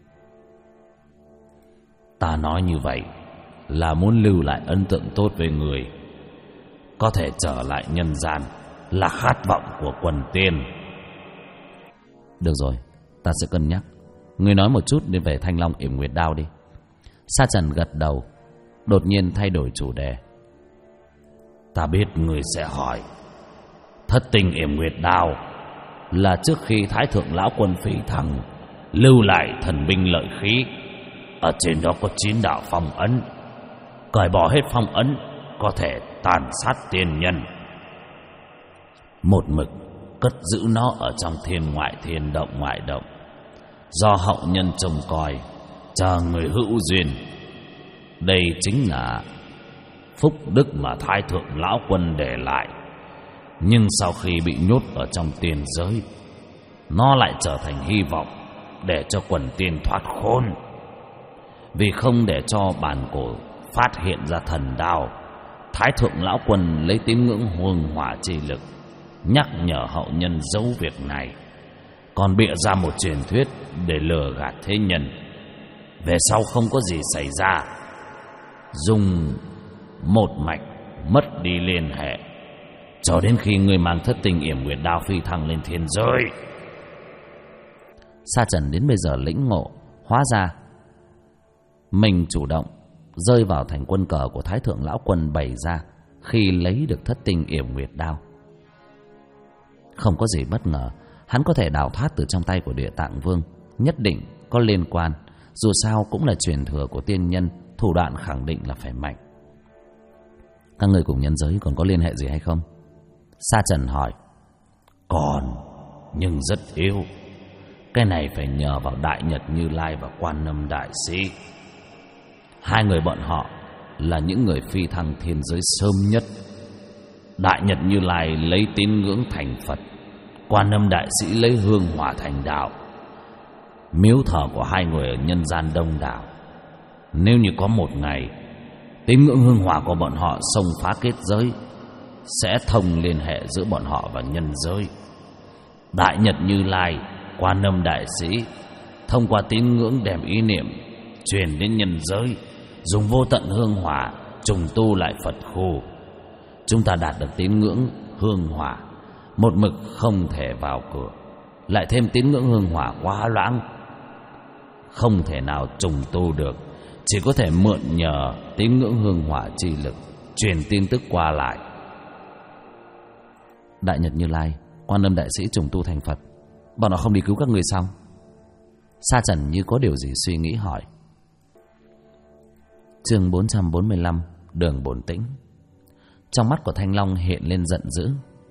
Ta nói như vậy là muốn lưu lại ấn tượng tốt với người, có thể trở lại nhân gian là khát vọng của quần tiên. Được rồi, ta sẽ cân nhắc. Ngươi nói một chút đi về Thanh Long Yểm Nguyệt Đao đi. Sa Trần gật đầu, đột nhiên thay đổi chủ đề. Ta biết ngươi sẽ hỏi. Thất tinh Yểm Nguyệt Đao là trước khi Thái Thượng Lão Quân phi thăng lưu lại thần binh lợi khí, ở trên đó có 9 đạo phong ấn. Cởi bỏ hết phong ấn có thể tàn sát tiên nhân. Một mực cất giữ nó ở trong thiên ngoại thiên động ngoại động, do hậu nhân trông coi, chờ người hữu duyên. Đây chính là phúc đức mà Thái Thượng Lão Quân để lại. Nhưng sau khi bị nhốt ở trong tiên giới, nó lại trở thành hy vọng để cho quần tiên thoát khốn. Vì không để cho bản cổ phát hiện ra thần đao, Thái Thượng Lão Quân lấy tín ngưỡng hương hỏa chi lực nhắc nhở hậu nhân giấu việc này, còn bịa ra một truyền thuyết để lừa gạt thế nhân. Về sau không có gì xảy ra, dùng một mạch mất đi liên hệ, cho đến khi người mang thất tinh Yểm Nguyệt Đao phi thăng lên thiên giới. Sa Trần đến bây giờ lĩnh ngộ, hóa ra mình chủ động rơi vào thành quân cờ của Thái Thượng Lão Quân bày ra khi lấy được thất tinh Yểm Nguyệt Đao. Không có gì bất ngờ, hắn có thể đào thoát từ trong tay của Địa Tạng Vương, nhất định có liên quan. Dù sao cũng là truyền thừa của tiên nhân, thủ đoạn khẳng định là phải mạnh. Các người cùng nhân giới còn có liên hệ gì hay không? Sa Trần hỏi. Còn, nhưng rất yếu. Cái này phải nhờ vào Đại Nhật Như Lai và Quan Âm Đại Sĩ. Hai người bọn họ là những người phi thăng thiên giới sớm nhất. Đại Nhật Như Lai lấy tín ngưỡng thành Phật, Quan Âm Đại Sĩ lấy hương hỏa thành đạo. Miếu thờ của hai người ở nhân gian đông đảo. Nếu như có một ngày tín ngưỡng hương hỏa của bọn họ xông phá kết giới, sẽ thông liên hệ giữa bọn họ và nhân giới. Đại Nhật Như Lai, Quan Âm Đại Sĩ thông qua tín ngưỡng đem ý niệm truyền đến nhân giới, dùng vô tận hương hỏa trùng tu lại Phật khu. Chúng ta đạt được tín ngưỡng hương hỏa, một mực không thể vào cửa, lại thêm tín ngưỡng hương hỏa quá loãng, không thể nào trùng tu được, chỉ có thể mượn nhờ tín ngưỡng hương hỏa chi lực truyền tin tức qua lại. Đại Nhật Như Lai, Quan Âm Đại Sĩ trùng tu thành Phật, bọn họ không đi cứu các người sao? Sa Trần như có điều gì suy nghĩ hỏi. Chương 445, Đường Bổn Tĩnh. Trong mắt của Thanh Long hiện lên giận dữ.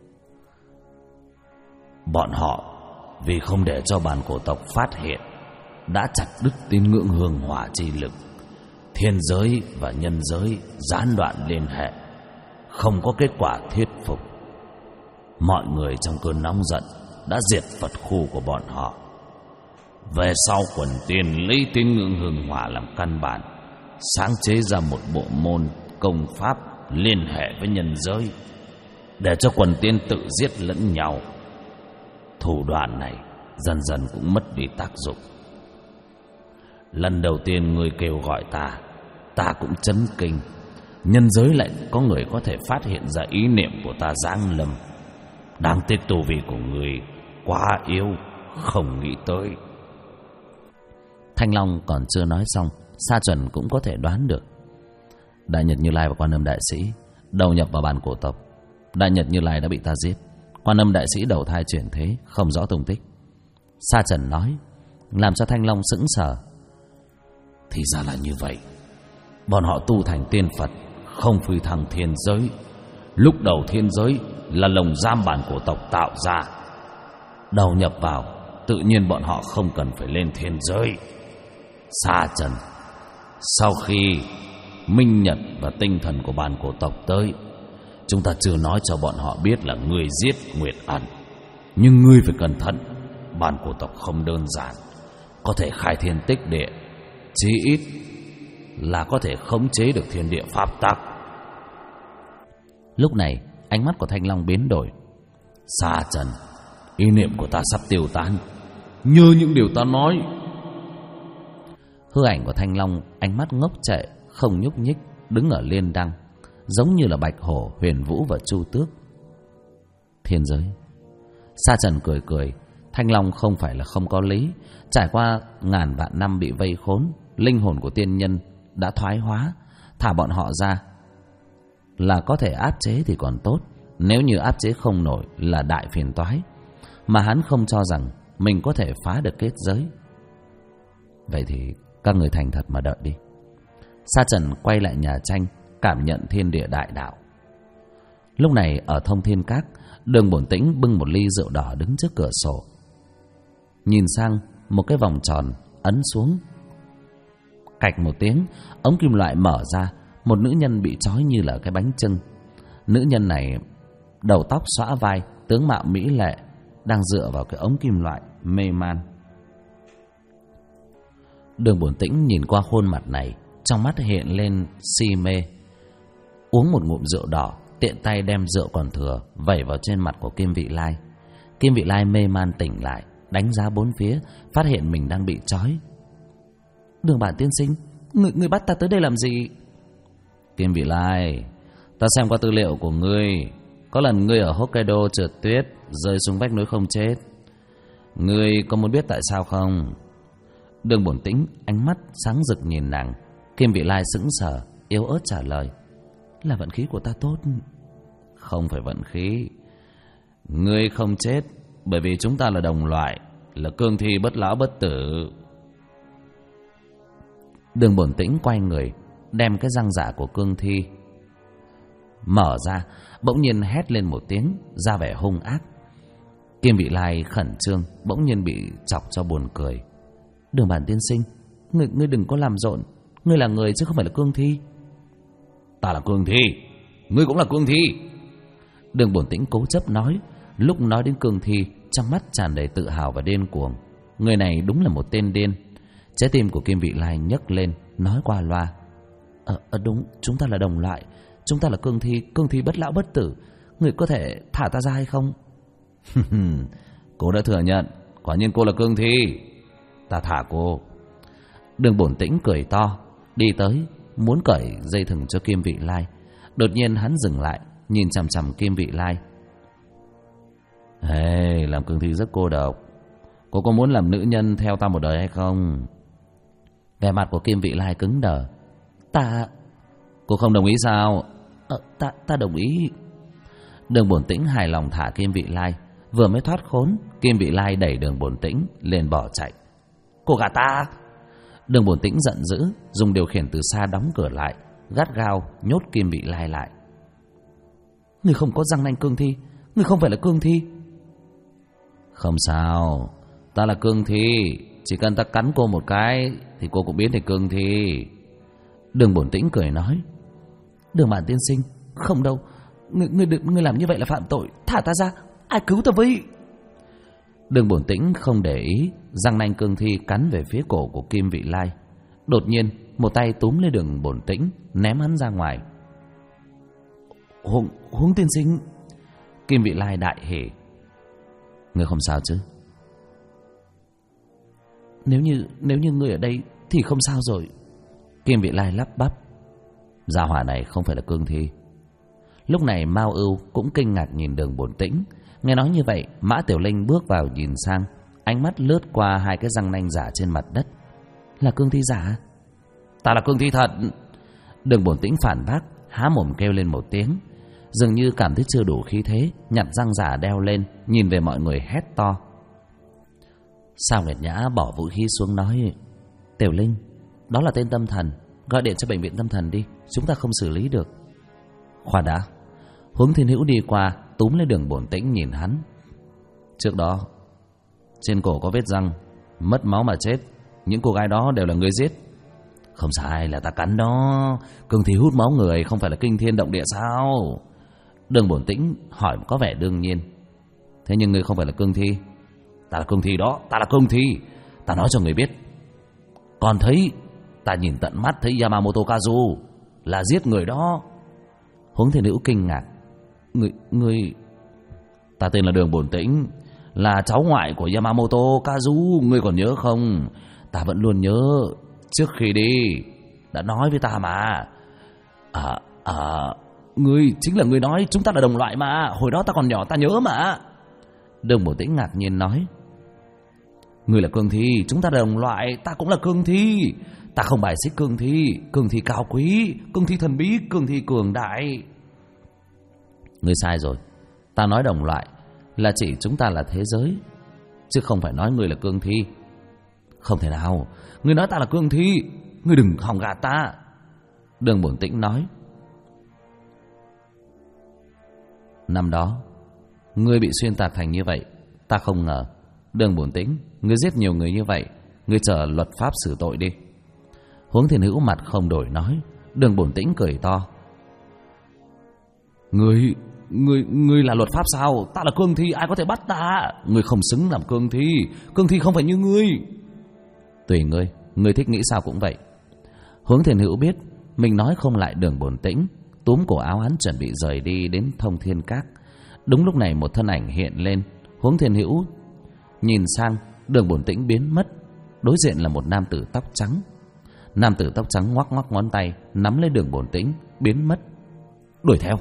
Bọn họ vì không để cho bản cổ tộc phát hiện, đã chặt đứt tín ngưỡng hương hỏa chi lực, thiên giới và nhân giới gián đoạn liên hệ, không có kết quả thuyết phục. Mọi người trong cơn nóng giận đã diệt Phật khu của bọn họ. Về sau quần tiên lấy tín ngưỡng hương hỏa làm căn bản, sáng chế ra một bộ môn công pháp liên hệ với nhân giới, để cho quần tiên tự giết lẫn nhau. Thủ đoạn này dần dần cũng mất đi tác dụng. Lần đầu tiên người kêu gọi ta cũng chấn kinh. Nhân giới lại có người có thể phát hiện ra ý niệm của ta giáng lâm. Đáng tiếc tu vi của người quá yếu, không nghĩ tới. Thanh Long còn chưa nói xong, Sa Trần cũng có thể đoán được. Đại Nhật Như Lai và Quan Âm Đại Sĩ đầu nhập vào bản cổ tộc. Đại Nhật Như Lai đã bị ta giết, Quan Âm Đại Sĩ đầu thai chuyển thế, không rõ tung tích. Sa Trần nói, làm cho Thanh Long sững sờ. Thì ra là như vậy. Bọn họ tu thành tiên Phật, không phi thăng thiên giới. Lúc đầu thiên giới là lồng giam bản cổ tộc tạo ra, đầu nhập vào, tự nhiên bọn họ không cần phải lên thiên giới. Sa Trần, sau khi minh nhật và tinh thần của bản cổ tộc tới, chúng ta chưa nói cho bọn họ biết là ngươi giết Nguyệt Ẩn, nhưng ngươi phải cẩn thận. Bản cổ tộc không đơn giản, có thể khai thiên tích địa, chí ít là có thể khống chế được thiên địa pháp tắc. Lúc này ánh mắt của Thanh Long biến đổi. Sa Trần, ý niệm của ta sắp tiêu tán, nhớ những điều ta nói. Hư ảnh của Thanh Long ánh mắt ngốc trệ, không nhúc nhích, đứng ở liên đăng, giống như là Bạch Hổ, Huyền Vũ và Chu Tước. Thiên giới. Sa Trần cười cười. Thanh Long không phải là không có lý. Trải qua ngàn vạn năm bị vây khốn, linh hồn của tiên nhân đã thoái hóa. Thả bọn họ ra là có thể áp chế thì còn tốt, nếu như áp chế không nổi là đại phiền toái. Mà hắn không cho rằng mình có thể phá được kết giới. Vậy thì các người thành thật mà đợi đi. Sa Trần quay lại nhà tranh, cảm nhận thiên địa đại đạo. Lúc này ở Thông Thiên Các, Đường Bổn Tĩnh bưng một ly rượu đỏ đứng trước cửa sổ, nhìn sang một cái vòng tròn, ấn xuống. Cạch một tiếng, ống kim loại mở ra, một nữ nhân bị trói như là cái bánh chưng. Nữ nhân này đầu tóc xõa vai, tướng mạo mỹ lệ, đang dựa vào cái ống kim loại, mê man. Đường Bổn Tĩnh nhìn qua khuôn mặt này, trong mắt hiện lên si mê. Uống một ngụm rượu đỏ, tiện tay đem rượu còn thừa vẩy vào trên mặt của Kim Vị Lai. Kim Vị Lai mê man tỉnh lại, đánh giá bốn phía, phát hiện mình đang bị trói. Đường Bản tiên sinh, người bắt ta tới đây làm gì? Kim Vị Lai, ta xem qua tư liệu của ngươi, có lần ngươi ở Hokkaido trượt tuyết, rơi xuống vách núi không chết. Ngươi có muốn biết tại sao không? Đường Bổn Tĩnh ánh mắt sáng rực nhìn nàng. Kim Vị Lai sững sờ, yếu ớt trả lời, là vận khí của ta tốt. Không phải vận khí. Ngươi không chết bởi vì chúng ta là đồng loại, là cương thi bất lão bất tử. Đường Bổn Tĩnh quay người, đem cái răng dạ của cương thi mở ra, bỗng nhiên hét lên một tiếng, ra vẻ hung ác. Kim Vị Lai khẩn trương, bỗng nhiên bị chọc cho buồn cười. Đường Bản tiên sinh, ngươi đừng có làm rộn. Ngươi là người chứ không phải là cương thi. Ta là cương thi, ngươi cũng là cương thi. Đường Bổn Tĩnh cố chấp nói. Lúc nói đến cương thi, trong mắt tràn đầy tự hào và điên cuồng. Người này đúng là một tên điên. Trái tim của Kim Vị Lai nhấc lên, nói qua loa. Đúng, chúng ta là đồng loại. Chúng ta là cương thi bất lão bất tử. Người có thể thả ta ra hay không? Cô đã thừa nhận, quả nhiên cô là cương thi. Ta thả cô. Đường Bổn Tĩnh cười to, đi tới muốn cởi dây thừng cho Kim Vị Lai. Đột nhiên hắn dừng lại, nhìn chằm chằm Kim Vị Lai. Hey, làm cương thi rất cô độc. Cô có muốn làm nữ nhân theo ta một đời hay không? Vẻ mặt của Kim Vị Lai cứng đờ. Cô không đồng ý sao? Ta đồng ý. Đường Bổn Tĩnh hài lòng thả Kim Vị Lai. Vừa mới thoát khốn, Kim Vị Lai đẩy Đường Bổn Tĩnh liền bỏ chạy. Cô gạt ta! Đường Bổn Tĩnh giận dữ, dùng điều khiển từ xa đóng cửa lại, gắt gao nhốt Kim Vị Lai lại. Ngươi không có răng nanh cương thi, ngươi không phải là cương thi. Không sao, ta là cương thi. Chỉ cần ta cắn cô một cái thì cô cũng biến thành cương thi. Đường Bổn Tĩnh cười nói. Đường Bản tiên sinh, không đâu. Ngươi làm như vậy là phạm tội. Thả ta ra, ai cứu ta với? Đường Bổn Tĩnh không để ý, răng nanh cương thi cắn về phía cổ của Kim Vị Lai. Đột nhiên, một tay túm lấy Đường Bổn Tĩnh, ném hắn ra ngoài. Huống tiên sinh. Kim Vị Lai đại hỉ. Ngươi không sao chứ? Nếu như ngươi ở đây thì không sao rồi. Kim Vị Lai lắp bắp. Gia hỏa này không phải là cương thi. Lúc này Mao Ưu cũng kinh ngạc nhìn Đường Bổn Tĩnh. Nghe nói như vậy, Mã Tiểu Linh bước vào nhìn sang, ánh mắt lướt qua hai cái răng nanh giả trên mặt đất. Là cương thi giả? Ta là cương thi thật. Đường Bổn Tĩnh phản bác, há mồm kêu lên một tiếng. Dường như cảm thấy chưa đủ khí thế, nhặt răng giả đeo lên, nhìn về mọi người hét to. Sao Nguyệt Nhã bỏ vũ khí xuống nói. Tiểu Linh, đó là tên tâm thần, gọi điện cho bệnh viện tâm thần đi, chúng ta không xử lý được. Khoan đã. Hướng Thiên Hữu đi qua, túm lấy Đường Bổn Tĩnh nhìn hắn. Trước đó trên cổ có vết răng, mất máu mà chết. Những cô gái đó đều là người giết. Không sai, là ta cắn đó. Cương thi hút máu người không phải là kinh thiên động địa sao? Đường Bổn Tĩnh hỏi có vẻ đương nhiên. Thế nhưng ngươi không phải là cương thi. Ta là cương thi đó, ta là cương thi. Ta nói cho người biết. Còn thấy, ta nhìn tận mắt thấy Yamamoto Kazu là giết người đó. Hướng Thiên Hữu kinh ngạc. Người... Ta tên là Đường Bổn Tĩnh, là cháu ngoại của Yamamoto Kazu. Ngươi còn nhớ không? Ta vẫn luôn nhớ. Trước khi đi đã nói với ta mà. Ngươi chính là người nói chúng ta là đồng loại mà. Hồi đó ta còn nhỏ ta nhớ mà. Đường Bổn Tĩnh ngạc nhiên nói. Ngươi là cương thi, chúng ta là đồng loại. Ta cũng là cương thi. Ta không bài xích cương thi. Cương thi cao quý, cương thi thần bí, cương thi cường đại. Ngươi sai rồi. Ta nói đồng loại là chỉ chúng ta là thế giới, chứ không phải nói ngươi là cương thi. Không thể nào. Ngươi nói ta là cương thi. Ngươi đừng hòng gạt ta. Đường Bổn Tĩnh nói. Năm đó ngươi bị xuyên tạc thành như vậy, ta không ngờ. Đường Bổn Tĩnh, ngươi giết nhiều người như vậy, ngươi chờ luật pháp xử tội đi. Huống Thiên Hữu mặt không đổi nói. Đường Bổn Tĩnh cười to. Ngươi là luật pháp sao? Ta là cương thi, ai có thể bắt ta? Ngươi không xứng làm cương thi. Cương thi không phải như ngươi. Tùy ngươi, ngươi thích nghĩ sao cũng vậy. Huống Thiên Hữu biết mình nói không lại Đường Bổn Tĩnh, túm cổ áo hắn chuẩn bị rời đi đến Thông Thiên Các. Đúng lúc này một thân ảnh hiện lên. Huống Thiên Hữu nhìn sang, Đường Bổn Tĩnh biến mất. Đối diện là một nam tử tóc trắng. Nam tử tóc trắng ngoắc ngoắc ngón tay, nắm lấy Đường Bổn Tĩnh, biến mất. Đuổi theo.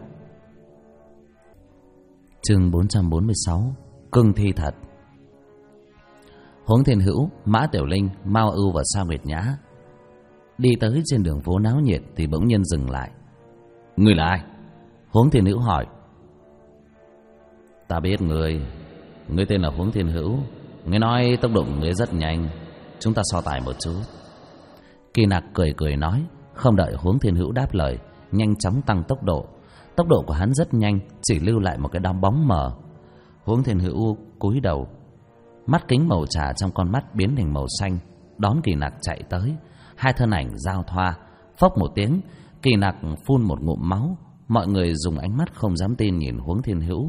Chương 446. Cương thi thật. Huống Thiên Hữu, Mã Tiểu Linh, Mao Ưu và Sa Nguyệt Nhã đi tới trên đường phố náo nhiệt thì bỗng nhiên dừng lại. Ngươi là ai? Huống Thiên Hữu hỏi. Ta biết ngươi. Ngươi tên là Huống Thiên Hữu. Ngươi nói tốc độ của ngươi rất nhanh. Chúng ta so tài một chút. Kỳ Nặc cười cười nói. Không đợi Huống Thiên Hữu đáp lời, nhanh chóng tăng tốc độ. Tốc độ của hắn rất nhanh, chỉ lưu lại một cái đám bóng mờ. Huống Thiên Hữu cúi đầu. Mắt kính màu trà trong con mắt biến thành màu xanh, đón Kỳ Nặc chạy tới. Hai thân ảnh giao thoa, phốc một tiếng, Kỳ Nặc phun một ngụm máu. Mọi người dùng ánh mắt không dám tin nhìn Huống Thiên Hữu.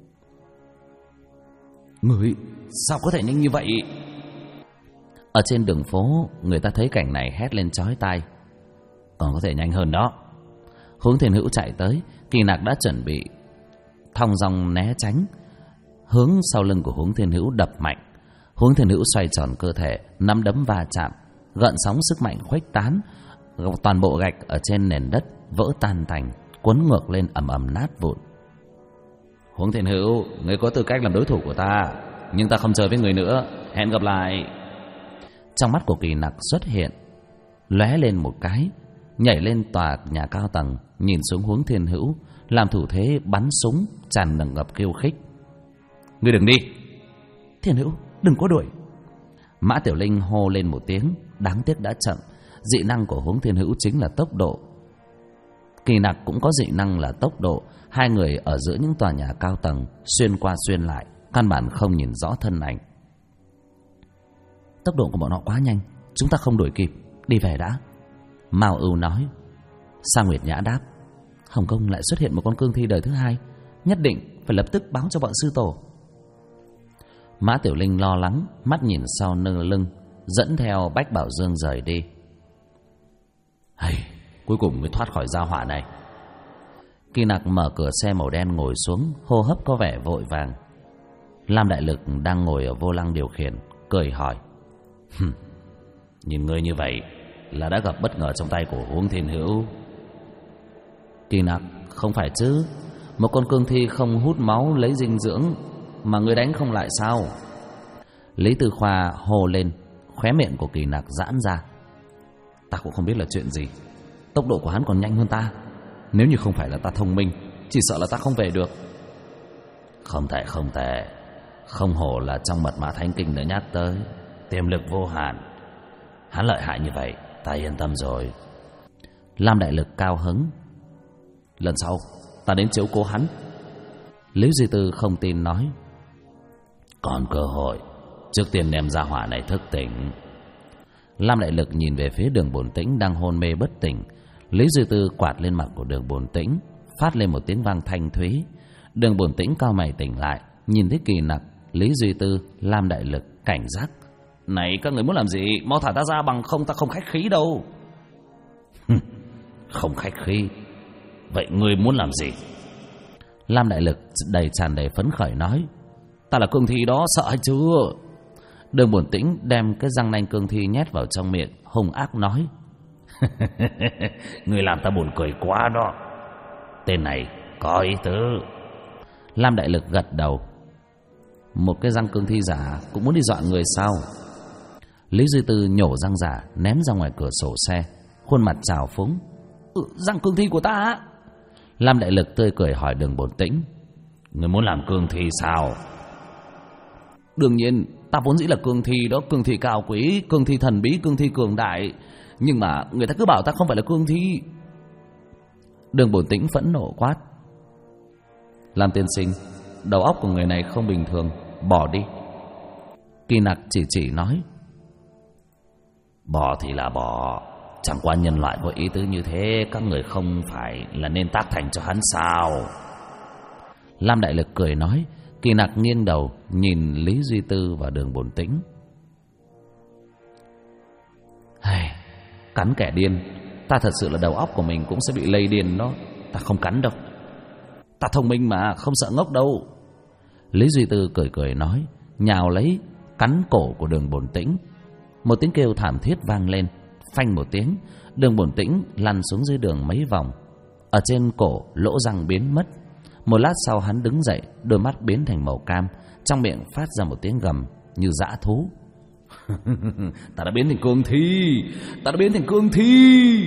Người sao có thể nhanh như vậy? Ở trên đường phố, người ta thấy cảnh này hét lên chói tai. Còn có thể nhanh hơn đó. Huống Thiên Hữu chạy tới, Kỳ Nặc đã chuẩn bị thong dong né tránh, hướng sau lưng của Huống Thiên Hữu đập mạnh. Huống Thiên Hữu xoay tròn cơ thể, nắm đấm va chạm, gợn sóng sức mạnh khuếch tán, toàn bộ gạch ở trên nền đất vỡ tan tành, cuốn ngược lên ầm ầm nát vụn. Huống Thiên Hữu, người có tư cách làm đối thủ của ta, nhưng ta không chơi với người nữa. Hẹn gặp lại. Trong mắt của Kỳ Nặc xuất hiện lóe lên một cái, nhảy lên tòa nhà cao tầng, nhìn xuống Huống Thiên Hữu, làm thủ thế bắn súng, tràn ngập khiêu khích. Ngươi đừng đi. Thiên Hữu, đừng có đuổi. Mã Tiểu Linh hô lên một tiếng, đáng tiếc đã chậm. Dị năng của Huống Thiên Hữu chính là tốc độ. Kỳ Nặc cũng có dị năng là tốc độ. Hai người ở giữa những tòa nhà cao tầng, xuyên qua xuyên lại, căn bản không nhìn rõ thân ảnh. Tốc độ của bọn họ quá nhanh, chúng ta không đuổi kịp, đi về đã. Mao Ưu nói. Sa Nguyệt Nhã đáp. Hồng Kông lại xuất hiện một con cương thi đời thứ hai, nhất định phải lập tức báo cho bọn sư tổ. Mã Tiểu Linh lo lắng, mắt nhìn sau lưng, dẫn theo Bách Bảo Dương rời đi. Cuối cùng mới thoát khỏi gia họa này. Kỳ Nặc mở cửa xe màu đen ngồi xuống, hô hấp có vẻ vội vàng. Lam Đại Lực đang ngồi ở vô lăng điều khiển, cười hỏi. Nhìn ngươi như vậy là đã gặp bất ngờ trong tay của Huống Thiên Hữu. Kỳ Nặc, không phải chứ, một con cương thi không hút máu lấy dinh dưỡng mà ngươi đánh không lại sao? Lý Tư Khoa hô lên, khóe miệng của Kỳ Nặc giãn ra. Ta cũng không biết là chuyện gì, tốc độ của hắn còn nhanh hơn ta. Nếu như không phải là ta thông minh, chỉ sợ là ta không về được. Không tệ, không hổ là trong Mật Mã Thánh Kinh đã nhắc tới, tiềm lực vô hạn. Hắn lợi hại như vậy, ta yên tâm rồi. Lam Đại Lực cao hứng. Lần sau ta đến chiếu cố hắn. Lý Duy Tư không tin nói. Còn cơ hội, trước tiên đem gia hỏa này thức tỉnh. Lam Đại Lực nhìn về phía Đường Bổn Tĩnh đang hôn mê bất tỉnh. Lý Duy Tư quạt lên mặt của Đường Bổn Tĩnh, phát lên một tiếng vang thanh thúy. Đường Bổn Tĩnh cau mày tỉnh lại, nhìn thấy Kỳ Nặc, Lý Duy Tư, Lam Đại Lực cảnh giác. Này, các người muốn làm gì? Mau thả ta ra, bằng không ta không khách khí đâu. Không khách khí? Vậy ngươi muốn làm gì? Lam Đại Lực tràn đầy phấn khởi nói. Ta là cương thi đó, sợ hay chưa? Đường Bổn Tĩnh đem cái răng nanh cương thi nhét vào trong miệng, hung ác nói. Ngươi làm ta buồn cười quá đó. Tên này có ý tứ. Lam Đại Lực gật đầu. Một cái răng cương thi giả cũng muốn đi dọa người sao? Lý Duy Tư nhổ răng giả ném ra ngoài cửa sổ xe, khuôn mặt trào phúng. Răng cương thi của ta á? Lam Đại Lực tươi cười hỏi Đường Bổn Tĩnh. Ngươi muốn làm cương thi sao? Đương nhiên, ta vốn dĩ là cương thi đó, cương thi cao quý, cương thi thần bí, cương thi cường đại. Nhưng mà người ta cứ bảo ta không phải là cương thi. Đường Bổn Tĩnh phẫn nộ quát. Lam tiên sinh, đầu óc của người này không bình thường, bỏ đi. Kỳ Nặc chỉ nói. Bỏ thì là bỏ, chẳng qua nhân loại có ý tứ như thế, các người không phải là nên tác thành cho hắn sao? Lam Đại Lực cười nói. Kỳ Nặc nghiêng đầu nhìn Lý Duy Tư và Đường Bổn Tĩnh. Cắn kẻ điên, ta thật sự là đầu óc của mình cũng sẽ bị lây điên đó. Ta không cắn đâu, ta thông minh mà, không sợ ngốc đâu. Lý Duy Tư cười nói, nhào lấy cắn cổ của Đường Bổn Tĩnh. Một tiếng kêu thảm thiết vang lên, phanh một tiếng, Đường Bổn Tĩnh lăn xuống dưới đường mấy vòng. Ở trên cổ lỗ răng biến mất. Một lát sau hắn đứng dậy, đôi mắt biến thành màu cam, trong miệng phát ra một tiếng gầm như dã thú. Ta đã biến thành cương thi, ta đã biến thành cương thi.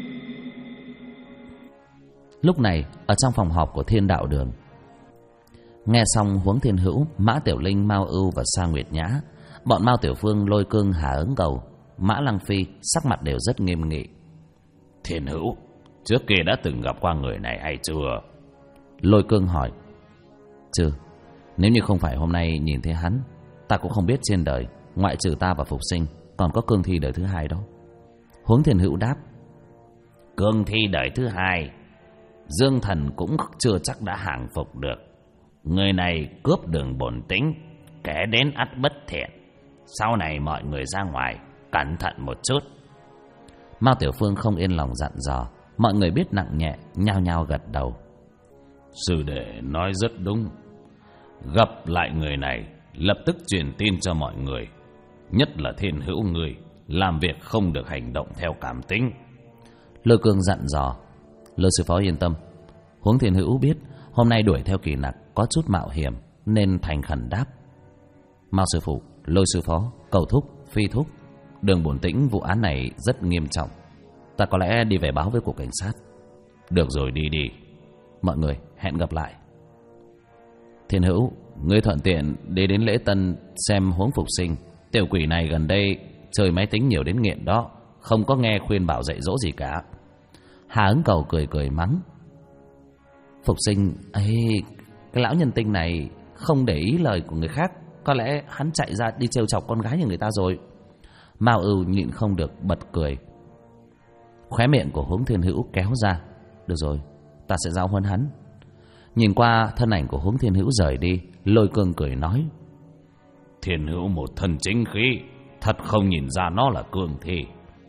Lúc này ở trong phòng họp của Thiên Đạo Đường, nghe xong Huống Thiên Hữu, Mã Tiểu Linh, Mao Ưu và Sa Nguyệt Nhã, bọn Mao Tiểu Phương, Lôi Cương, Hà Ứng Cầu, Mã Lăng Phi sắc mặt đều rất nghiêm nghị. Thiên Hữu, trước kia đã từng gặp qua người này hay chưa? Lôi Cương hỏi. Chưa. Nếu như không phải hôm nay nhìn thấy hắn, ta cũng không biết trên đời ngoại trừ ta và Phục Sinh còn có cương thi đời thứ hai đó. Huống Thiên Hữu đáp: Cương thi đời thứ hai, Dương Thần cũng chưa chắc đã hàng phục được. Người này cướp đường bổn tính, kẻ đến ắt bất thiện. Sau này mọi người ra ngoài cẩn thận một chút. Mao Tiểu Phương không yên lòng dặn dò. Mọi người biết nặng nhẹ, nhao nhao gật đầu. Sư đệ nói rất đúng. Gặp lại người này, lập tức truyền tin cho mọi người, nhất là Thiên Hữu người, làm việc không được hành động theo cảm tính. Lôi Cương dặn dò. Lôi sư phó yên tâm. Huống Thiên Hữu biết hôm nay đuổi theo kỳ nặc có chút mạo hiểm, nên thành khẩn đáp: Mao sư phụ, Lôi sư phó, Cầu thúc, Phi thúc, Đường bổn tĩnh vụ án này rất nghiêm trọng. Ta có lẽ đi về báo với cục cảnh sát. Được rồi, đi đi. Mọi người hẹn gặp lại. Thiên Hữu, ngươi thuận tiện đi đến lễ tân xem Huống Phục Sinh. Tiểu quỷ này gần đây chơi máy tính nhiều đến nghiện đó, không có nghe khuyên bảo dạy dỗ gì cả. Hà Ứng Cầu cười cười mắng: Phục Sinh ấy, cái lão nhân tinh này không để ý lời của người khác, có lẽ hắn chạy ra đi trêu chọc con gái nhà người ta rồi. Mao Ưu nhịn không được bật cười. Khóe miệng của Huống Thiên Hữu kéo ra. Được rồi, ta sẽ giáo huấn hắn. Nhìn qua thân ảnh của Huống Thiên Hữu rời đi, Lôi Cương cười nói: Thiên Hữu một thân chính khí, thật không nhìn ra nó là cương thi.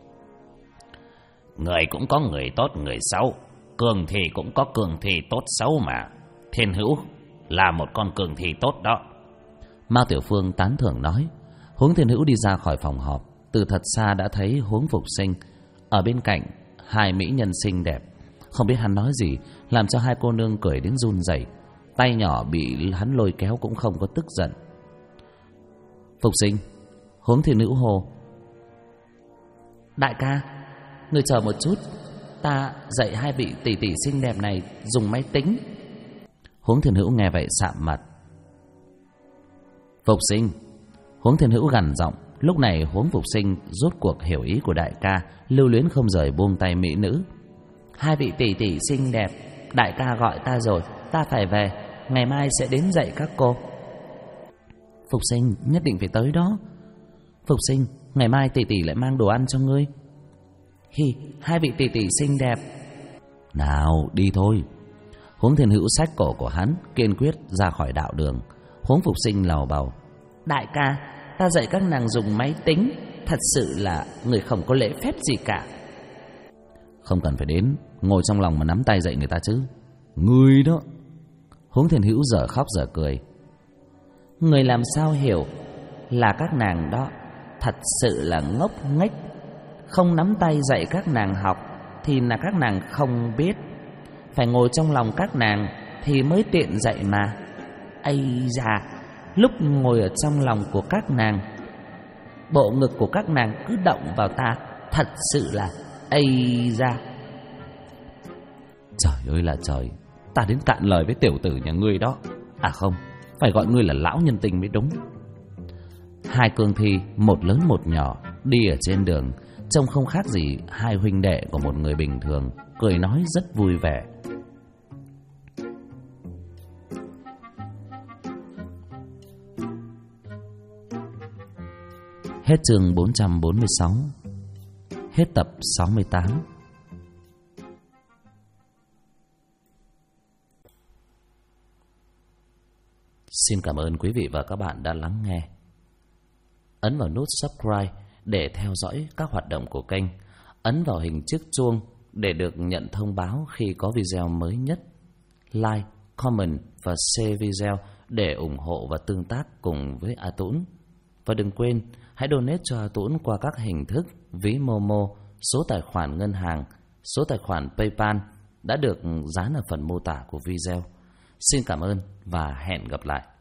Người cũng có người tốt người xấu, cương thi cũng có cương thi tốt xấu mà. Thiên Hữu là một con cương thi tốt đó. Mao Tiểu Phương tán thưởng nói. Huống Thiên Hữu đi ra khỏi phòng họp, từ thật xa đã thấy Huống Phục Sinh ở bên cạnh hai mỹ nhân xinh đẹp. Không biết hắn nói gì, làm cho hai cô nương cười đến run rẩy. Tay nhỏ bị hắn lôi kéo cũng không có tức giận. Phục Sinh, Huống Thiên Hữu hô: Đại ca, ngươi chờ một chút, ta dạy hai vị tỷ tỷ xinh đẹp này dùng máy tính. Huống Thiên Hữu nghe vậy sạm mặt. Phục Sinh, Huống Thiên Hữu gằn giọng. Lúc này Huống Phục Sinh rốt cuộc hiểu ý của đại ca, lưu luyến không rời buông tay mỹ nữ. Hai vị tỷ tỷ xinh đẹp, đại ca gọi ta rồi, ta phải về, ngày mai sẽ đến dạy các cô. Phục Sinh, nhất định phải tới đó. Phục Sinh, ngày mai tỷ tỷ lại mang đồ ăn cho ngươi. Hi, hai vị tỷ tỷ xinh đẹp. Nào, đi thôi. Huống Thiên Hữu xách cổ của hắn, kiên quyết ra khỏi đạo đường. Huống Phục Sinh lầu bầu: Đại ca, ta dạy các nàng dùng máy tính, thật sự là người không có lễ phép gì cả. Không cần phải đến, ngồi trong lòng mà nắm tay dạy người ta chứ. Ngươi đó. Huống Thiên Hữu giờ khóc giờ cười. Người làm sao hiểu là các nàng đó thật sự là ngốc nghếch. Không nắm tay dạy các nàng học thì là các nàng không biết. Phải ngồi trong lòng các nàng thì mới tiện dạy mà. Ây da, lúc ngồi ở trong lòng của các nàng, bộ ngực của các nàng cứ động vào ta, thật sự là ây da. Trời ơi là trời, ta đến cạn lời với tiểu tử nhà ngươi đó. À không, phải gọi ngươi là lão nhân tình mới đúng. Hai cương thi, một lớn một nhỏ, đi ở trên đường, trông không khác gì hai huynh đệ của một người bình thường, cười nói rất vui vẻ. Hết chương 446. Hết tập 68. Xin cảm ơn quý vị và các bạn đã lắng nghe. Ấn vào nút subscribe để theo dõi các hoạt động của kênh. Ấn vào hình chiếc chuông để được nhận thông báo khi có video mới nhất. Like, comment và share video để ủng hộ và tương tác cùng với A Tũng. Và đừng quên, hãy donate cho A Tũng qua các hình thức ví Momo, số tài khoản ngân hàng, số tài khoản PayPal đã được dán ở phần mô tả của video. Xin cảm ơn và hẹn gặp lại.